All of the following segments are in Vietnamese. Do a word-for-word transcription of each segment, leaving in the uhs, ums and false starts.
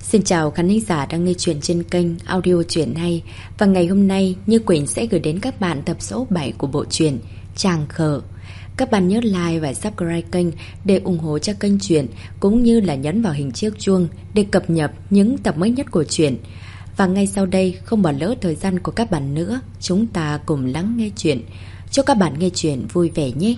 Xin chào khán thính giả đang nghe chuyện trên kênh audio truyện hay. Và ngày hôm nay Như Quỳnh sẽ gửi đến các bạn tập số bảy của bộ truyện Tràng Khờ. Các bạn nhớ like và subscribe kênh để ủng hộ cho kênh truyện, cũng như là nhấn vào hình chiếc chuông để cập nhật những tập mới nhất của truyện. Và ngay sau đây, không bỏ lỡ thời gian của các bạn nữa, chúng ta cùng lắng nghe chuyện. Chúc các bạn nghe chuyện vui vẻ nhé.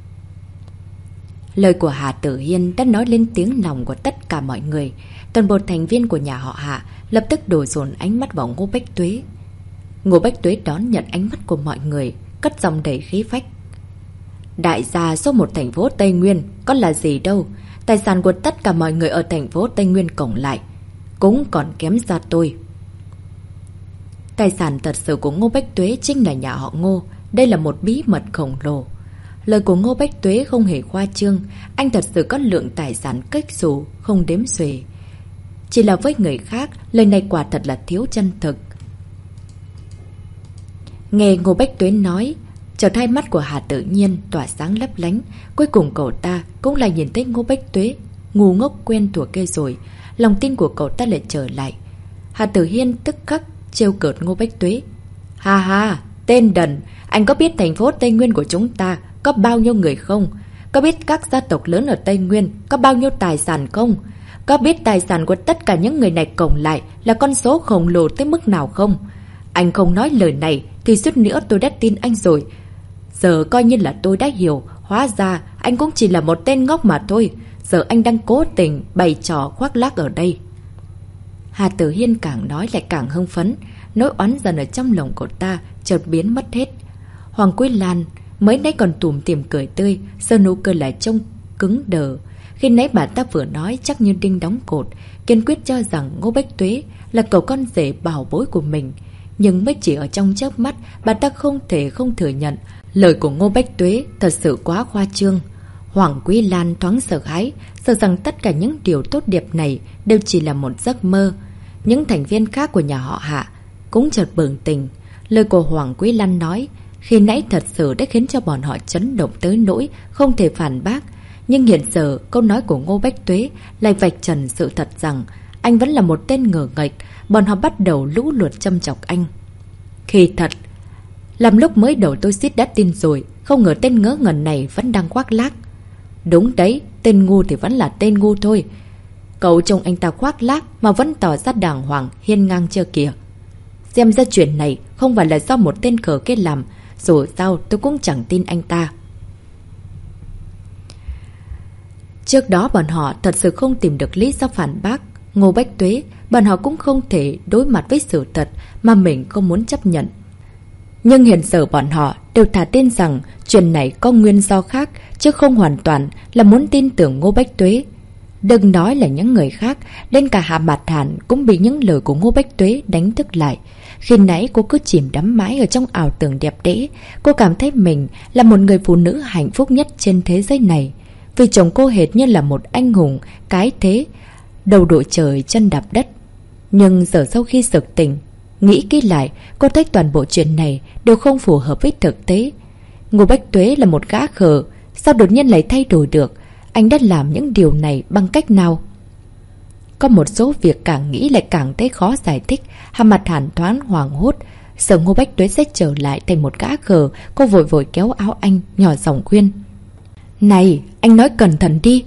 Lời của Hà Tử Hiên đã nói lên tiếng lòng của tất cả mọi người. Toàn bộ thành viên của nhà họ Hạ lập tức đổ dồn ánh mắt vào Ngô Bách Tuế. Ngô Bách Tuế đón nhận ánh mắt của mọi người, cất giọng đầy khí phách. Đại gia số một thành phố Tây Nguyên có là gì đâu. Tài sản của tất cả mọi người ở thành phố Tây Nguyên cộng lại cũng còn kém xa tôi. Tài sản thật sự của Ngô Bách Tuế chính là nhà họ Ngô. Đây là một bí mật khổng lồ. Lời của Ngô Bách Tuế không hề khoa trương. Anh thật sự có lượng tài sản cách xù không đếm xuể. Chỉ là với người khác, lời này quả thật là thiếu chân thực. Nghe Ngô Bách Tuế nói, chợt hai mắt của Hà Tự Nhiên tỏa sáng lấp lánh. Cuối cùng cậu ta cũng lại nhìn thấy Ngô Bách Tuế ngu ngốc quen thuộc kia rồi. Lòng tin của cậu ta lại trở lại. Hà Tử Hiên tức khắc trêu cợt Ngô Bách Tuế. Ha ha, tên đần, anh có biết thành phố Tây Nguyên của chúng ta có bao nhiêu người không? Có biết các gia tộc lớn ở Tây Nguyên có bao nhiêu tài sản không? Có biết tài sản của tất cả những người này cộng lại là con số khổng lồ tới mức nào không? Anh không nói lời này thì suýt nữa tôi đã tin anh rồi. Giờ coi như là tôi đã hiểu, hóa ra anh cũng chỉ là một tên ngốc mà thôi. Giờ anh đang cố tình bày trò khoác lác ở đây. Hà Tử Hiên càng nói lại càng hưng phấn. Nỗi oán giận ở trong lòng của ta chợt biến mất hết. Hoàng Quý Lan mới nãy còn tủm tỉm cười tươi, giờ nụ cười lại trông cứng đờ. Khi nãy bà ta vừa nói chắc như đinh đóng cột, kiên quyết cho rằng Ngô Bách Tuế là cậu con rể bảo bối của mình. Nhưng mới chỉ ở trong chớp mắt, bà ta không thể không thừa nhận lời của Ngô Bách Tuế thật sự quá khoa trương. Hoàng Quý Lan thoáng sợ hãi, sợ rằng tất cả những điều tốt đẹp này đều chỉ là một giấc mơ. Những thành viên khác của nhà họ Hạ cũng chợt bừng tỉnh. Lời của Hoàng Quý Lan nói khi nãy thật sự đã khiến cho bọn họ chấn động tới nỗi không thể phản bác. Nhưng hiện giờ câu nói của Ngô Bách Tuế lại vạch trần sự thật rằng anh vẫn là một tên ngờ nghệch. Bọn họ bắt đầu lũ lượt châm chọc anh. Khi thật, làm lúc mới đầu tôi suýt đã tin rồi, không ngờ tên ngớ ngẩn này vẫn đang khoác lác. Đúng đấy, tên ngu thì vẫn là tên ngu thôi. Cậu trông anh ta khoác lác mà vẫn tỏ ra đàng hoàng, hiên ngang chưa kìa. Xem ra chuyện này không phải là do một tên khờ kết làm, dù sao tôi cũng chẳng tin anh ta. Trước đó bọn họ thật sự không tìm được lý do phản bác Ngô Bách Tuế. Bọn họ cũng không thể đối mặt với sự thật mà mình không muốn chấp nhận. Nhưng hiện giờ bọn họ đều thả tin rằng chuyện này có nguyên do khác, chứ không hoàn toàn là muốn tin tưởng Ngô Bách Tuế. Đừng nói là những người khác, đến cả Hạ Mạt Hàn cũng bị những lời của Ngô Bách Tuế đánh thức lại. Khi nãy cô cứ chìm đắm mãi ở trong ảo tưởng đẹp đẽ. Cô cảm thấy mình là một người phụ nữ hạnh phúc nhất trên thế giới này. Vì chồng cô hệt như là một anh hùng, cái thế, đầu đội trời chân đạp đất. Nhưng giờ sau khi sực tỉnh, nghĩ kỹ lại, cô thấy toàn bộ chuyện này đều không phù hợp với thực tế. Ngô Bách Tuế là một gã khờ, sao đột nhiên lại thay đổi được? Anh đã làm những điều này bằng cách nào? Có một số việc càng nghĩ lại càng thấy khó giải thích. Hà Mặt Hàn thoáng hoảng hốt, sợ Ngô Bách Tuế sẽ trở lại thành một gã khờ. Cô vội vội kéo áo anh, nhỏ giọng khuyên. Này, anh nói cẩn thận đi.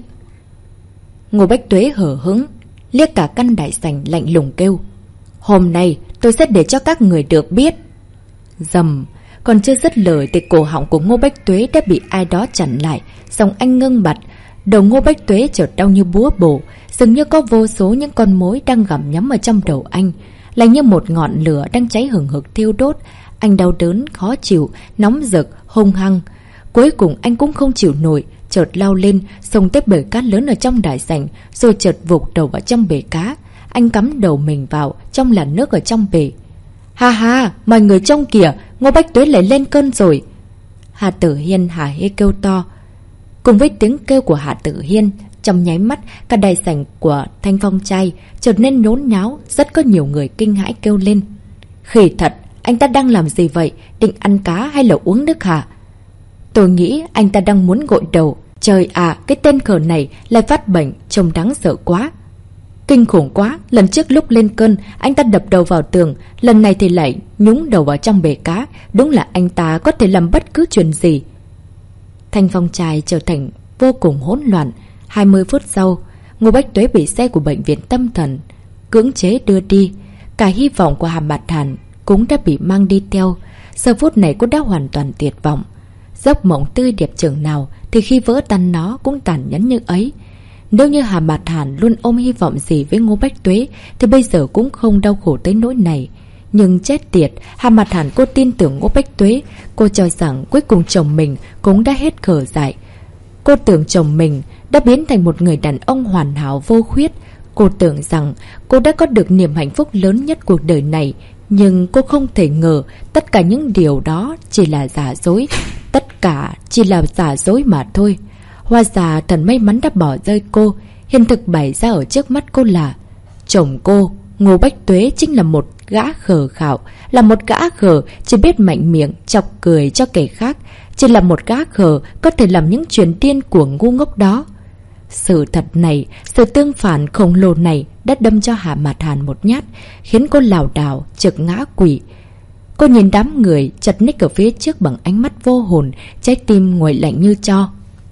Ngô Bách Tuế hở hững, liếc cả căn đại sảnh lạnh lùng kêu. Hôm nay tôi sẽ để cho các người được biết. Dầm, còn chưa dứt lời thì cổ họng của Ngô Bách Tuế đã bị ai đó chặn lại. Xong anh ngưng bặt. Đầu Ngô Bách Tuế chợt đau như búa bổ, dường như có vô số những con mối đang gặm nhắm ở trong đầu anh, là như một ngọn lửa đang cháy hừng hực thiêu đốt. Anh đau đớn, khó chịu, nóng rực, hung hăng. Cuối cùng anh cũng không chịu nổi, chợt lao lên, xông tới bể cá lớn ở trong đại sảnh, rồi chợt vụt đầu vào trong bể cá. Anh cắm đầu mình vào trong làn nước ở trong bể. Ha ha, mọi người trông kìa, Ngô Bách Tuế lại lên cơn rồi. Hà Tử Hiên hả hê kêu to. Cùng với tiếng kêu của Hà Tử Hiên, trong nháy mắt cả đại sảnh của Thanh Phong trai trở nên nhốn nháo, rất có nhiều người kinh hãi kêu lên. Khỉ thật, anh ta đang làm gì vậy? Định ăn cá hay là uống nước hả? Tôi nghĩ anh ta đang muốn gội đầu. Trời à, cái tên khờ này lại phát bệnh, trông đáng sợ quá. Kinh khủng quá, lần trước lúc lên cơn, anh ta đập đầu vào tường, lần này thì lại nhúng đầu vào trong bể cá. Đúng là anh ta có thể làm bất cứ chuyện gì. Thanh phong trài trở thành vô cùng hỗn loạn. hai mươi phút sau, Ngô Bách Tuế bị xe của bệnh viện tâm thần cưỡng chế đưa đi. Cả hy vọng của Hà Mạt Hàn cũng đã bị mang đi theo. Giờ phút này cô đã hoàn toàn tuyệt vọng. Giấc mộng tươi đẹp chừng nào thì khi vỡ tan nó cũng tàn nhẫn như ấy. Nếu như Hà Mạt Hàn luôn ôm hy vọng gì với Ngô Bách Tuế thì bây giờ cũng không đau khổ tới nỗi này. Nhưng chết tiệt, Hà Mạt Hàn cô tin tưởng Ngô Bách Tuế. Cô cho rằng cuối cùng chồng mình cũng đã hết khờ dại. Cô tưởng chồng mình đã biến thành một người đàn ông hoàn hảo vô khuyết. Cô tưởng rằng cô đã có được niềm hạnh phúc lớn nhất cuộc đời này. Nhưng cô không thể ngờ tất cả những điều đó chỉ là giả dối. Tất cả chỉ là giả dối mà thôi. Hóa ra thần may mắn đã bỏ rơi cô. Hiện thực bày ra ở trước mắt cô là chồng cô, Ngô Bách Tuế, chính là một gã khờ khạo. Là một gã khờ chỉ biết mạnh miệng chọc cười cho kẻ khác. Chỉ là một gã khờ có thể làm những chuyện điên cuồng ngu ngốc đó. Sự thật này, sự tương phản khổng lồ này đã đâm cho Hà Mạt Hàn một nhát, khiến cô lảo đảo trực ngã quỵ. Cô nhìn đám người chật ních ở phía trước bằng ánh mắt vô hồn, trái tim nguội lạnh như tro.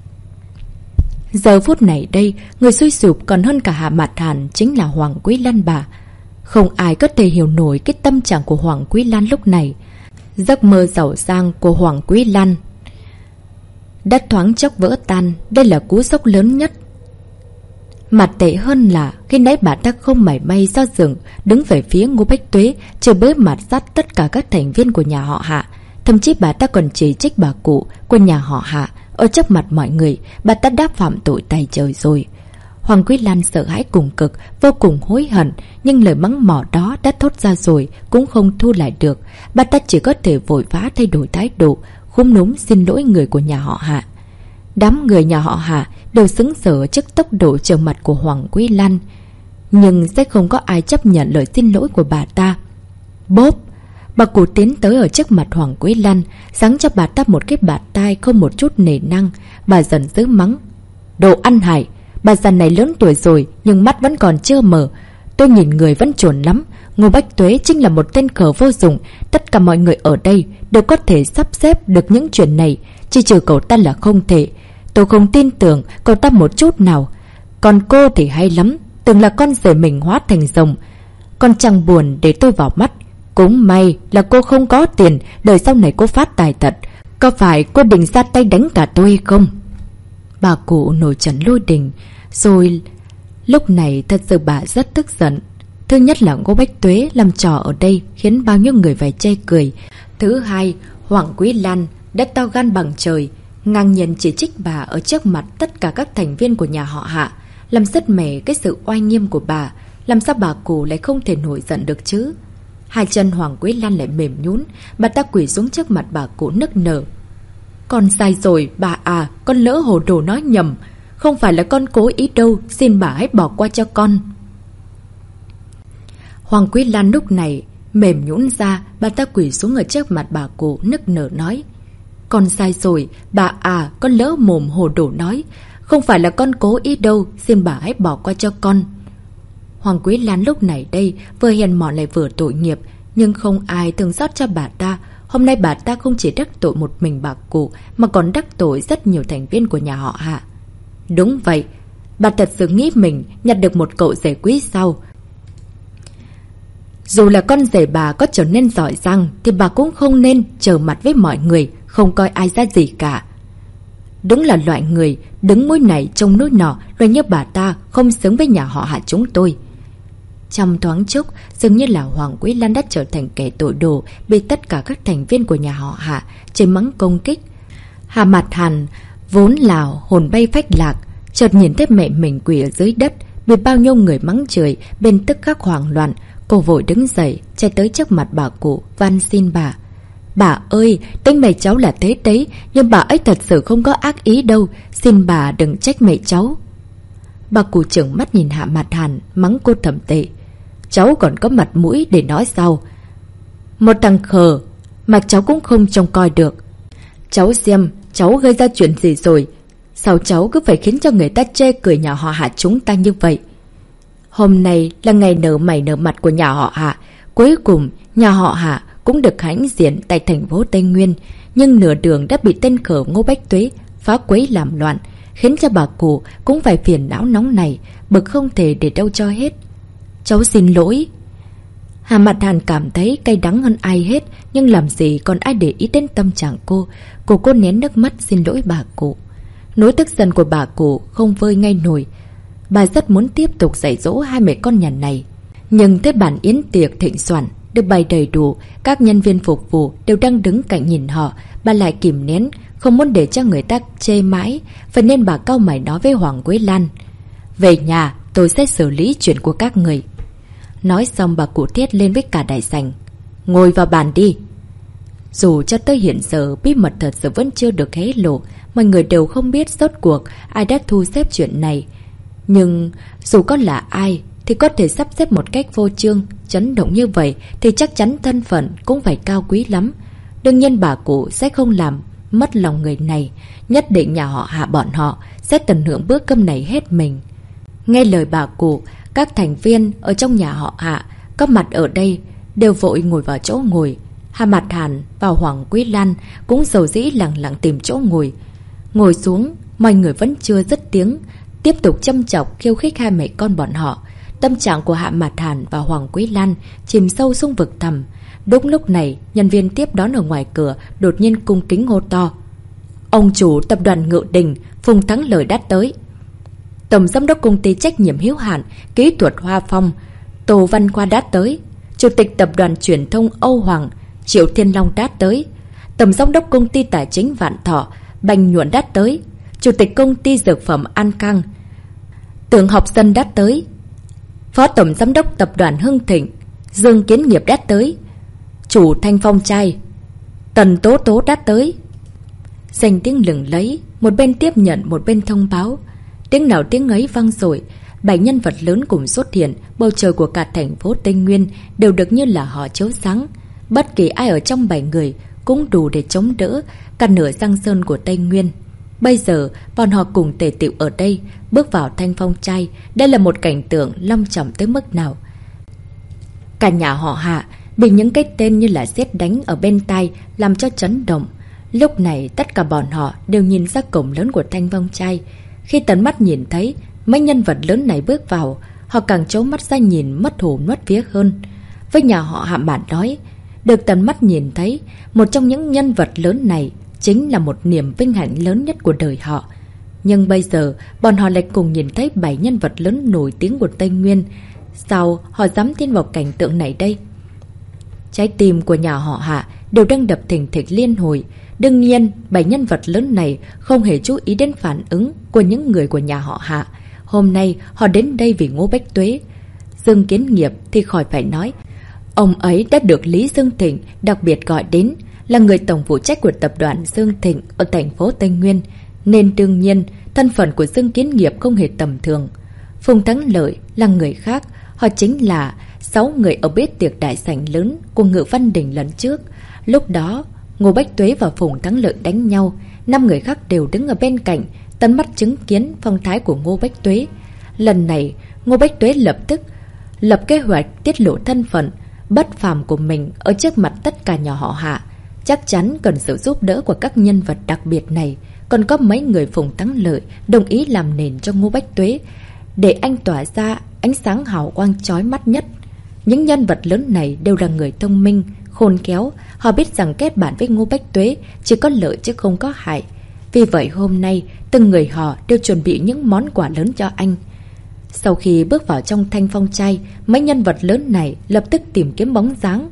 Giờ phút này đây, người suy sụp còn hơn cả Hà Mạt Hàn chính là Hoàng Quý Lan bà. Không ai có thể hiểu nổi cái tâm trạng của Hoàng Quý Lan lúc này. Giấc mơ giàu sang của Hoàng Quý Lan đã thoáng chốc vỡ tan. Đây là cú sốc lớn nhất. Mặt tệ hơn là khi nãy bà ta không mảy may do dự đứng về phía Ngô Bách Tuế, chờ bới mặt sát tất cả các thành viên của nhà họ Hạ. Thậm chí bà ta còn chỉ trích bà cụ của nhà họ Hạ. Ở trước mặt mọi người, bà ta đã phạm tội tày trời rồi. Hoàng Quý Lan sợ hãi cùng cực, vô cùng hối hận. Nhưng lời mắng mỏ đó đã thốt ra rồi cũng không thu lại được. Bà ta chỉ có thể vội vã thay đổi thái độ, khúm núm xin lỗi người của nhà họ Hạ. Đám người nhà họ Hạ đều sững sờ trước tốc độ trở mặt của Hoàng Quý Lan. Nhưng sẽ không có ai chấp nhận lời xin lỗi của bà ta. Bốp! Bà cụ tiến tới ở trước mặt Hoàng Quý Lan, giáng cho bà ta một cái bạt tai không một chút nể năng. Bà giận dữ mắng: đồ ăn hại! Bà già này lớn tuổi rồi nhưng mắt vẫn còn chưa mở. Tôi nhìn người vẫn chuẩn lắm. Ngô Bách Tuế chính là một tên khờ vô dụng. Tất cả mọi người ở đây đều có thể sắp xếp được những chuyện này, chỉ trừ cậu ta là không thể. Tôi không tin tưởng cậu ta một chút nào. Còn cô thì hay lắm, tưởng là con rể mình hóa thành rồng. Con chẳng buồn để tôi vào mắt. Cũng may là cô không có tiền, đời sau này cô phát tài thật. Có phải cô định ra tay đánh cả tôi hay không? Bà cụ nổi trận lôi đình. Rồi lúc này thật sự bà rất tức giận. Thứ nhất là Ngô Bách Tuế làm trò ở đây khiến bao nhiêu người phải chê cười. Thứ hai, Hoàng Quý Lan đã to gan bằng trời, ngang nhiên chỉ trích bà ở trước mặt tất cả các thành viên của nhà họ Hạ, làm sứt mẻ cái sự oai nghiêm của bà. Làm sao bà cụ lại không thể nổi giận được chứ? Hai chân Hoàng Quý Lan lại mềm nhún. Bà ta quỳ xuống trước mặt bà cụ nức nở: con sai rồi bà à, con lỡ hồ đồ nói nhầm. Không phải là con cố ý đâu, xin bà hãy bỏ qua cho con. Hoàng Quý Lan lúc này mềm nhũn ra. Bà ta quỳ xuống ở trước mặt bà cụ nức nở nói: con sai rồi bà à, con lỡ mồm hồ đồ nói. Không phải là con cố ý đâu, xin bà hãy bỏ qua cho con. Hoàng Quý Lan lúc này đây vừa hèn mọn lại vừa tội nghiệp. Nhưng không ai thương xót cho bà ta. Hôm nay bà ta không chỉ đắc tội một mình bà cụ, mà còn đắc tội rất nhiều thành viên của nhà họ Hạ. Đúng vậy, bà thật sự nghĩ mình nhặt được một cậu rể quý sao? Dù là con rể bà có trở nên giỏi giang thì bà cũng không nên trở mặt với mọi người, không coi ai ra gì cả. Đúng là loại người đứng mũi này trông núi nọ, loại như bà ta không xứng với nhà họ Hạ chúng tôi. Trong thoáng chốc, dường như là Hoàng Quý Lan đã trở thành kẻ tội đồ, bị tất cả các thành viên của nhà họ Hạ chửi mắng công kích. Hà Mạt Hàn vốn là hồn bay phách lạc, chợt nhìn thấy mẹ mình quỳ ở dưới đất, bị bao nhiêu người mắng chửi, bên tức khắc hoảng loạn. Cô vội đứng dậy, chạy tới trước mặt bà cụ, van xin bà: bà ơi, tính mẹ cháu là thế đấy, nhưng bà ấy thật sự không có ác ý đâu, xin bà đừng trách mẹ cháu. Bà cụ trợn mắt nhìn Hạ Mạt Hàn, mắng cô thậm tệ: cháu còn có mặt mũi để nói sao? Một thằng khờ mà cháu cũng không trông coi được. Cháu xem cháu gây ra chuyện gì rồi? Sao cháu cứ phải khiến cho người ta chê cười nhà họ Hạ chúng ta như vậy? Hôm nay là ngày nở mày nở mặt của nhà họ Hạ. Cuối cùng, nhà họ Hạ cũng được hãnh diện tại thành phố Tây Nguyên. Nhưng nửa đường đã bị tên khờ Ngô Bách Tuế phá quấy làm loạn, khiến cho bà cụ cũng phải phiền não nóng này, bực không thể để đâu cho hết. Cháu xin lỗi. Hà Mặt Hàn cảm thấy cay đắng hơn ai hết, nhưng làm gì còn ai để ý đến tâm trạng cô. Cô cô nén nước mắt xin lỗi bà cụ. Nỗi tức giận của bà cụ không vơi ngay nổi. Bà rất muốn tiếp tục dạy dỗ hai mẹ con nhà này. Nhưng tới bản yến tiệc thịnh soạn được bày đầy đủ, các nhân viên phục vụ đều đang đứng cạnh nhìn họ. Bà lại kìm nén, không muốn để cho người ta chê mãi. Vậy nên bà cau mày nói với Hoàng Quế Lan: về nhà tôi sẽ xử lý chuyện của các người. Nói xong bà cụ thét lên với cả đại sảnh: ngồi vào bàn đi. Dù cho tới hiện giờ bí mật thật sự vẫn chưa được hé lộ, mọi người đều không biết rốt cuộc ai đã thu xếp chuyện này. Nhưng dù có là ai thì có thể sắp xếp một cách vô chương, chấn động như vậy thì chắc chắn thân phận cũng phải cao quý lắm. Đương nhiên bà cụ sẽ không làm mất lòng người này. Nhất định nhà họ Hạ bọn họ sẽ tận hưởng bữa cơm này hết mình. Nghe lời bà cụ, các thành viên ở trong nhà họ Hạ có mặt ở đây đều vội ngồi vào chỗ ngồi. Hà Mặt Hàn và Hoàng Quý Lan cũng dầu dĩ lặng lặng tìm chỗ ngồi. Ngồi xuống, mọi người vẫn chưa dứt tiếng, tiếp tục châm chọc khiêu khích hai mẹ con bọn họ. Tâm trạng của Hạ Mặt Hàn và Hoàng Quý Lan chìm sâu xuống vực thẳm. Đúng lúc này, nhân viên tiếp đón ở ngoài cửa đột nhiên cung kính hô to: ông chủ tập đoàn Ngự Đình Phùng Thắng Lợi đã tới. Tổng giám đốc công ty trách nhiệm hữu hạn kỹ thuật Hoa Phong Tô Văn Khoa đã tới. Chủ tịch tập đoàn truyền thông Âu Hoàng Triệu Thiên Long đã tới. Tổng giám đốc công ty tài chính Vạn Thọ Bành Nhuận đã tới. Chủ tịch công ty dược phẩm An Cang Tưởng Học Dân đã tới. Phó tổng giám đốc tập đoàn Hưng Thịnh Dương Kiến Nghiệp đã tới. Chủ Thanh Phong Trai Tần Tố Tố đã tới. Danh tiếng lừng lấy, một bên tiếp nhận một bên thông báo. Tiếng nào tiếng ấy vang rồi. Bảy nhân vật lớn cùng xuất hiện. Bầu trời của cả thành phố Tây Nguyên đều được như là họ chiếu sáng. Bất kỳ ai ở trong bảy người cũng đủ để chống đỡ cả nửa giang sơn của Tây Nguyên. Bây giờ bọn họ cùng tề tựu ở đây, bước vào Thanh Phong Trai. Đây là một cảnh tượng long trọng tới mức nào. Cả nhà họ Hạ bị những cái tên như là sét đánh ở bên tai làm cho chấn động. Lúc này tất cả bọn họ đều nhìn ra cổng lớn của Thanh Phong Trai. Khi tận mắt nhìn thấy mấy nhân vật lớn này bước vào, họ càng trố mắt ra nhìn mất hồn mất vía hơn. Với nhà họ Hạ mà nói, được tận mắt nhìn thấy một trong những nhân vật lớn này chính là một niềm vinh hạnh lớn nhất của đời họ. Nhưng bây giờ bọn họ lại cùng nhìn thấy bảy nhân vật lớn nổi tiếng của Tây Nguyên. Sao họ dám tin vào cảnh tượng này đây? Trái tim của nhà họ Hạ đều đang đập thình thịch liên hồi. Đương nhiên bảy nhân vật lớn này không hề chú ý đến phản ứng của những người của nhà họ Hạ. Hôm nay họ đến đây vì Ngô Bách Tuế. Dương Kiến Nghiệp thì khỏi phải nói. Ông ấy đã được Lý Dương Thịnh đặc biệt gọi đến, là người tổng phụ trách của tập đoàn Dương Thịnh ở thành phố Tây Nguyên, nên đương nhiên thân phận của Dương Kiến Nghiệp không hề tầm thường. Phùng Thắng Lợi là người khác, họ chính là sáu người ở bếp tiệc đại sảnh lớn của Ngự Văn Đình lần trước. Lúc đó Ngô Bách Tuế và Phùng Thắng Lợi đánh nhau, năm người khác đều đứng ở bên cạnh, tận mắt chứng kiến phong thái của Ngô Bách Tuế. Lần này Ngô Bách Tuế lập tức lập kế hoạch tiết lộ thân phận bất phàm của mình ở trước mặt tất cả nhà họ Hạ. Chắc chắn cần sự giúp đỡ của các nhân vật đặc biệt này. Còn có mấy người Phùng Thắng Lợi đồng ý làm nền cho Ngô Bách Tuế, để anh tỏa ra ánh sáng hào quang chói mắt nhất. Những nhân vật lớn này đều là người thông minh, khôn khéo. Họ biết rằng kết bạn với Ngô Bách Tuế chỉ có lợi chứ không có hại. Vì vậy hôm nay từng người họ đều chuẩn bị những món quà lớn cho anh. Sau khi bước vào trong Thanh Phong Trai, mấy nhân vật lớn này lập tức tìm kiếm bóng dáng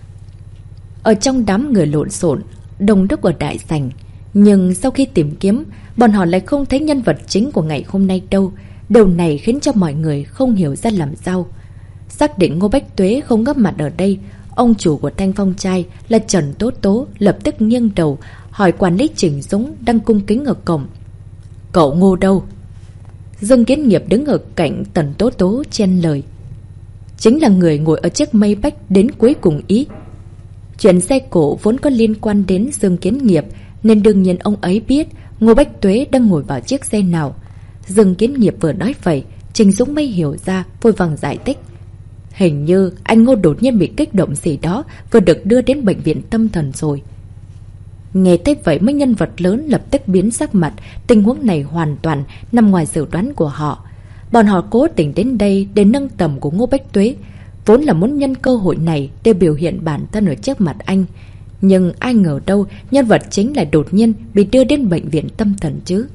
ở trong đám người lộn xộn đông đúc ở đại sảnh. Nhưng sau khi tìm kiếm, bọn họ lại không thấy nhân vật chính của ngày hôm nay đâu. Điều này khiến cho mọi người không hiểu ra làm sao. Xác định Ngô Bách Tuế không góp mặt ở đây, ông chủ của Thanh Phong Trai là Trần Tố Tố lập tức nghiêng đầu hỏi quản lý Trình Dũng đang cung kính ở cổng: cậu Ngô đâu? Dương Kiến Nghiệp đứng ở cạnh Tần Tố Tố chen lời: chính là người ngồi ở chiếc mây bách đến cuối cùng ý. Chuyện xe cổ vốn có liên quan đến Dương Kiến Nghiệp, nên đương nhiên ông ấy biết Ngô Bách Tuế đang ngồi vào chiếc xe nào. Dương Kiến Nghiệp vừa nói vậy Trình Dũng mới hiểu ra, vội vàng giải thích. Hình như anh Ngô đột nhiên bị kích động gì đó, vừa được đưa đến bệnh viện tâm thần rồi. Nghe thấy vậy mấy nhân vật lớn lập tức biến sắc mặt, tình huống này hoàn toàn nằm ngoài dự đoán của họ. Bọn họ cố tình đến đây để nâng tầm của Ngô Bách Tuế, vốn là muốn nhân cơ hội này để biểu hiện bản thân ở trước mặt anh. Nhưng ai ngờ đâu nhân vật chính lại đột nhiên bị đưa đến bệnh viện tâm thần chứ.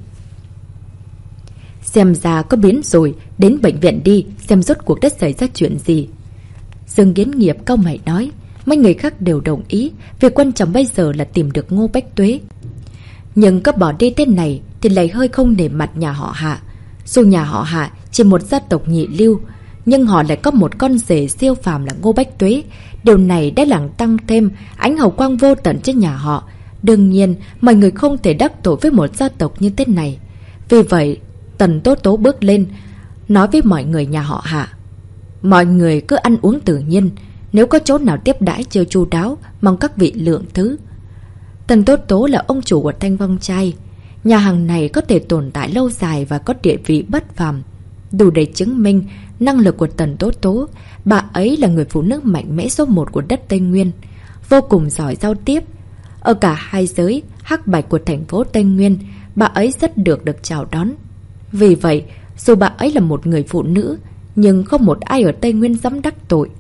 Xem ra có biến rồi, đến bệnh viện đi, xem rốt cuộc đã xảy ra chuyện gì. Dương Kiến Nghiệp cau mày nói. Mấy người khác đều đồng ý, việc quan trọng bây giờ là tìm được Ngô Bách Tuế. Nhưng có bỏ đi tên này thì lại hơi không nể mặt nhà họ Hạ. Dù nhà họ Hạ chỉ một gia tộc nhị lưu, nhưng họ lại có một con rể siêu phàm là Ngô Bách Tuế. Điều này đã làm tăng thêm ánh hào quang vô tận trên nhà họ. Đương nhiên, mọi người không thể đắc tội với một gia tộc như thế này. Vì vậy, Tần Tố Tố bước lên, nói với mọi người nhà họ Hạ. Mọi người cứ ăn uống tự nhiên, nếu có chỗ nào tiếp đãi chưa chu đáo, mong các vị lượng thứ. Tần Tố Tố là ông chủ của Thanh Phong Trai. Nhà hàng này có thể tồn tại lâu dài và có địa vị bất phàm, đủ để chứng minh năng lực của Tần Tố Tố. Bà ấy là người phụ nữ mạnh mẽ số một của đất Tây Nguyên, vô cùng giỏi giao tiếp. Ở cả hai giới hắc bạch của thành phố Tây Nguyên, bà ấy rất được được chào đón. Vì vậy, dù bà ấy là một người phụ nữ, nhưng không một ai ở Tây Nguyên dám đắc tội.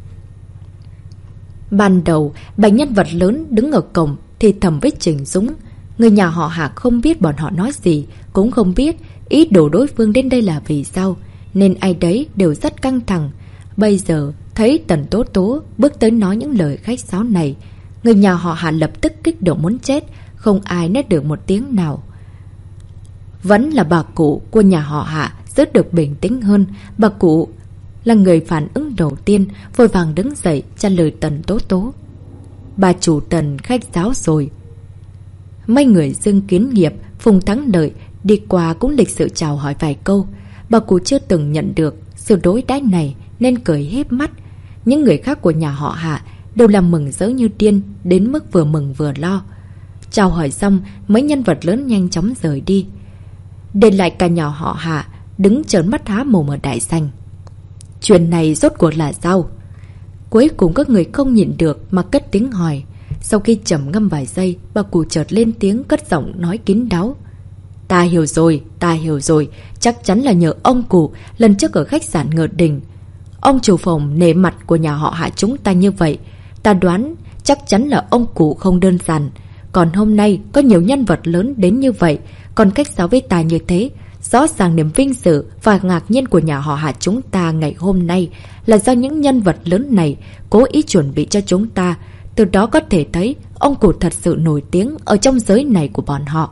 Ban đầu, bảy nhân vật lớn đứng ở cổng thì thầm với Trình Dũng. Người nhà họ Hạ không biết bọn họ nói gì, cũng không biết ý đồ đối phương đến đây là vì sao, nên ai đấy đều rất căng thẳng. Bây giờ, thấy Tần Tố Tố bước tới nói những lời khách sáo này, người nhà họ Hạ lập tức kích động muốn chết, không ai nói được một tiếng nào. Vẫn là bà cụ của nhà họ Hạ rất được bình tĩnh hơn. Bà cụ là người phản ứng đầu tiên, vội vàng đứng dậy trả lời Tần Tố Tố. Bà chủ Tần khách sáo rồi. Mấy người Dương Kiến Nghiệp, Phùng Thắng Lợi đi qua cũng lịch sự chào hỏi vài câu. Bà cụ chưa từng nhận được sự đối đãi này nên cười híp mắt. Những người khác của nhà họ Hạ đều làm mừng rỡ như điên, đến mức vừa mừng vừa lo. Chào hỏi xong, mấy nhân vật lớn nhanh chóng rời đi, để lại cả nhà họ Hạ đứng trợn mắt há mồm ở đại sảnh. Chuyện này rốt cuộc là sao? Cuối cùng các người không nhịn được mà cất tiếng hỏi. Sau khi trầm ngâm vài giây, bà cụ chợt lên tiếng cất giọng nói kín đáo. Ta hiểu rồi, ta hiểu rồi. Chắc chắn là nhờ ông cụ lần trước ở khách sạn Ngự Đình. Ông chủ phòng nể mặt của nhà họ Hạ chúng ta như vậy. Ta đoán chắc chắn là ông cụ không đơn giản. Còn hôm nay có nhiều nhân vật lớn đến như vậy, còn cách sáo với ta như thế, rõ ràng niềm vinh dự và ngạc nhiên của nhà họ Hạ chúng ta ngày hôm nay là do những nhân vật lớn này cố ý chuẩn bị cho chúng ta. Từ đó có thể thấy ông cụ thật sự nổi tiếng ở trong giới này của bọn họ.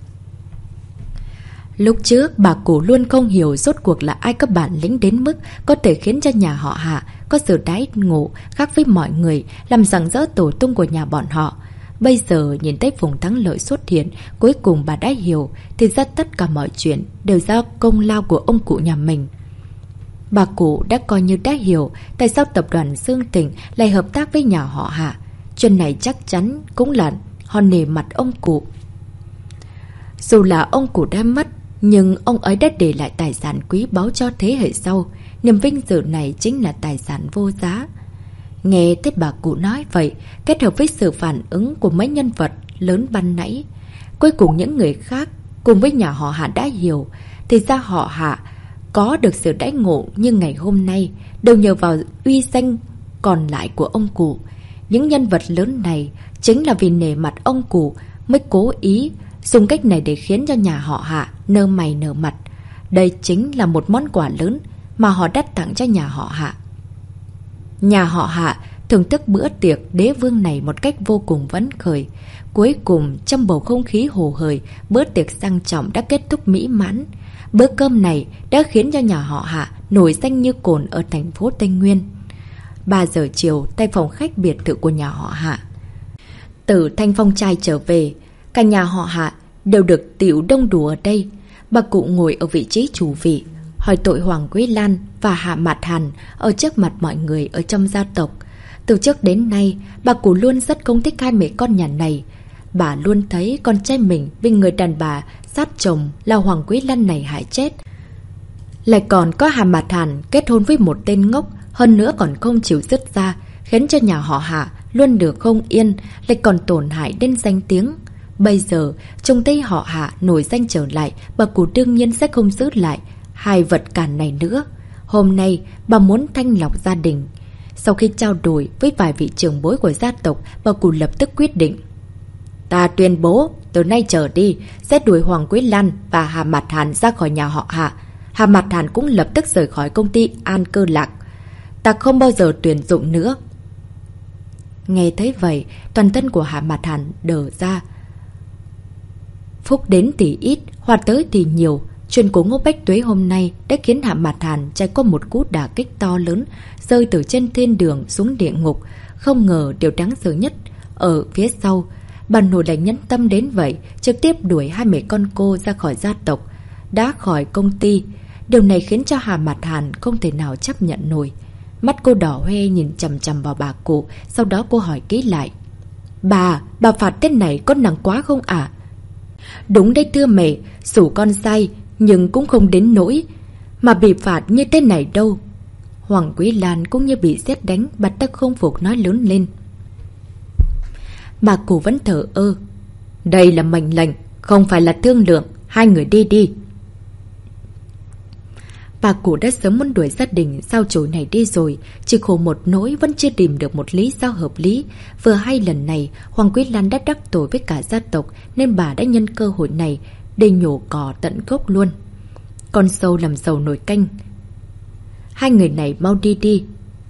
Lúc trước bà cụ luôn không hiểu rốt cuộc là ai có bản lĩnh đến mức có thể khiến cho nhà họ Hạ có sự đãi ngộ khác với mọi người, làm rạng rỡ tổ tung của nhà bọn họ. Bây giờ nhìn thấy Phùng Thắng Lợi xuất hiện, cuối cùng bà đã hiểu, thì ra tất cả mọi chuyện đều do công lao của ông cụ nhà mình. Bà cụ đã coi như đã hiểu tại sao tập đoàn Dương Tỉnh lại hợp tác với nhà họ Hạ. Chuyện này chắc chắn cũng là họ nể mặt ông cụ. Dù là ông cụ đã mất, nhưng ông ấy đã để lại tài sản quý báu cho thế hệ sau. Niềm vinh dự này chính là tài sản vô giá. Nghe thấy bà cụ nói vậy, kết hợp với sự phản ứng của mấy nhân vật lớn ban nãy, cuối cùng những người khác cùng với nhà họ Hạ đã hiểu, thì ra họ Hạ có được sự đãi ngộ như ngày hôm nay đều nhờ vào uy danh còn lại của ông cụ. Những nhân vật lớn này chính là vì nể mặt ông cụ mới cố ý dùng cách này để khiến cho nhà họ Hạ nơ mày nở mặt. Đây chính là một món quà lớn mà họ đã tặng cho nhà họ Hạ. Nhà họ Hạ thưởng thức bữa tiệc đế vương này một cách vô cùng phấn khởi. Cuối cùng, trong bầu không khí hồ hởi, bữa tiệc sang trọng đã kết thúc mỹ mãn. Bữa cơm này đã khiến cho nhà họ Hạ nổi danh như cồn ở thành phố Tây Nguyên. ba giờ chiều, tại phòng khách biệt thự của nhà họ Hạ, từ Thanh Phong Trai trở về, cả nhà họ Hạ đều được tiểu đông đủ ở đây. Bà cụ ngồi ở vị trí chủ vị, hỏi tội Hoàng Quế Lan và Hạ Mạt Hàn ở trước mặt mọi người ở trong gia tộc. Từ trước đến nay, bà cụ luôn rất không thích hai mẹ con nhà này. Bà luôn thấy con trai mình bị người đàn bà sát chồng là Hoàng Quế Lan này hại chết. Lại còn có Hà Mạt Hàn kết hôn với một tên ngốc, hơn nữa còn không chịu dứt ra, khiến cho nhà họ Hạ luôn được không yên, lại còn tổn hại đến danh tiếng. Bây giờ, trông thấy họ Hạ nổi danh trở lại, bà cụ đương nhiên sẽ không giữ lại hai vật cản này nữa. Hôm nay, bà muốn thanh lọc gia đình. Sau khi trao đổi với vài vị trưởng bối của gia tộc, bà cụ lập tức quyết định. Ta tuyên bố, từ nay trở đi, sẽ đuổi Hoàng Quý Lan và Hà Mạt Hàn ra khỏi nhà họ Hạ. Hà Mạt Hàn cũng lập tức rời khỏi công ty An Cơ Lạc. Ta không bao giờ tuyển dụng nữa. Nghe thấy vậy, toàn thân của Hà Mạt Hàn đờ ra. Phúc đến thì ít, hoa tới thì nhiều. Chuyện của Ngô Bách Tuế hôm nay đã khiến Hà Mạt Hàn trải qua một cú đả kích to lớn, rơi từ trên thiên đường xuống địa ngục. Không ngờ điều đáng sợ nhất ở phía sau, bà nội lại nhẫn tâm đến vậy, trực tiếp đuổi hai mẹ con cô ra khỏi gia tộc, đã khỏi công ty. Điều này khiến cho Hà Mạt Hàn không thể nào chấp nhận nổi. Mắt cô đỏ hoe nhìn chằm chằm vào bà cụ, sau đó cô hỏi kỹ lại. Bà, bà phạt tên này có nặng quá không ạ? À? Đúng đấy thưa mẹ, dù con sai, nhưng cũng không đến nỗi mà bị phạt như thế này đâu. Hoàng Quý Lan cũng như bị sét đánh, bà ta không phục nói lớn lên. Bà cụ vẫn thở ơ. Đây là mệnh lệnh, không phải là thương lượng, hai người đi đi. Bà cụ đã sớm muốn đuổi gia đình sao chổi này đi rồi, chỉ khổ một nỗi vẫn chưa tìm được một lý do hợp lý. Vừa hay lần này Hoàng Quý Lan đã đắc tội với cả gia tộc, nên bà đã nhân cơ hội này để nhổ cỏ tận gốc luôn. Con sâu làm dầu nồi canh. Hai người này mau đi đi.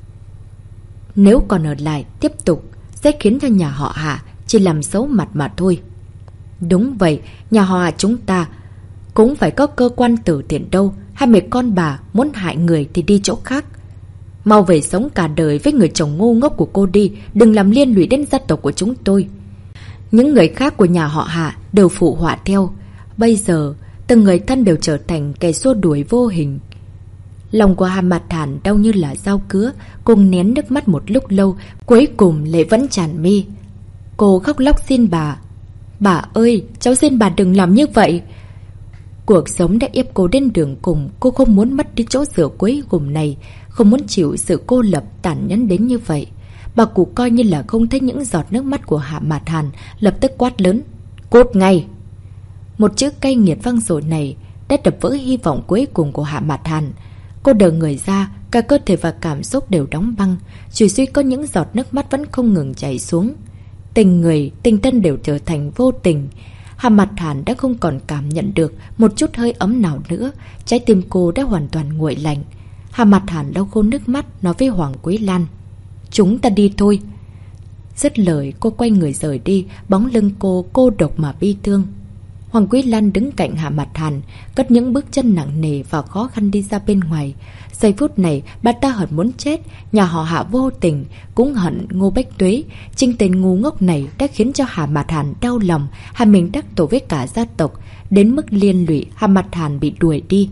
Nếu còn ở lại tiếp tục sẽ khiến cho nhà họ Hạ chỉ làm xấu mặt mà thôi. Đúng vậy, nhà họ Hạ chúng ta cũng phải có cơ quan tử thiện đâu. Hai mẹ con bà muốn hại người thì đi chỗ khác. Mau về sống cả đời với người chồng ngu ngốc của cô đi, đừng làm liên lụy đến gia tộc của chúng tôi. Những người khác của nhà họ Hạ đều phụ họa theo. Bây giờ từng người thân đều trở thành kẻ xua đuổi vô hình. Lòng của Hà Mạt Hàn đau như là dao cứa. Cô nén nước mắt một lúc lâu, cuối cùng lệ vẫn tràn mi. Cô khóc lóc xin bà. Bà ơi, cháu xin bà đừng làm như vậy. Cuộc sống đã ép cô đến đường cùng. Cô không muốn mất đi chỗ dựa cuối cùng này, không muốn chịu sự cô lập tàn nhẫn đến như vậy. Bà cụ coi như là không thấy những giọt nước mắt của Hà Mạt Hàn, lập tức quát lớn. Cút ngay! Một chữ cay nghiệt vang dội này đã đập vỡ hy vọng cuối cùng của Hà Mạt Hàn. Cô đờ người ra, cả cơ thể và cảm xúc đều đóng băng, chỉ duy có những giọt nước mắt vẫn không ngừng chảy xuống. Tình người, tình thân đều trở thành vô tình. Hà Mạt Hàn đã không còn cảm nhận được một chút hơi ấm nào nữa, trái tim cô đã hoàn toàn nguội lạnh. Hà Mạt Hàn lau khô nước mắt, nói với Hoàng Quý Lan. Chúng ta đi thôi. Dứt lời cô quay người rời đi, bóng lưng cô cô độc mà bi thương. Hoàng Quý Lan đứng cạnh Hà Mạt Hàn, cất những bước chân nặng nề và khó khăn đi ra bên ngoài. Giây phút này bà ta hận muốn chết. Nhà họ Hạ vô tình cũng hận Ngô Bách Tuế. Chính tên ngu ngốc này đã khiến cho Hà Mạt Hàn đau lòng. Hà mình đắc tội với cả gia tộc, đến mức liên lụy Hà Mạt Hàn bị đuổi đi.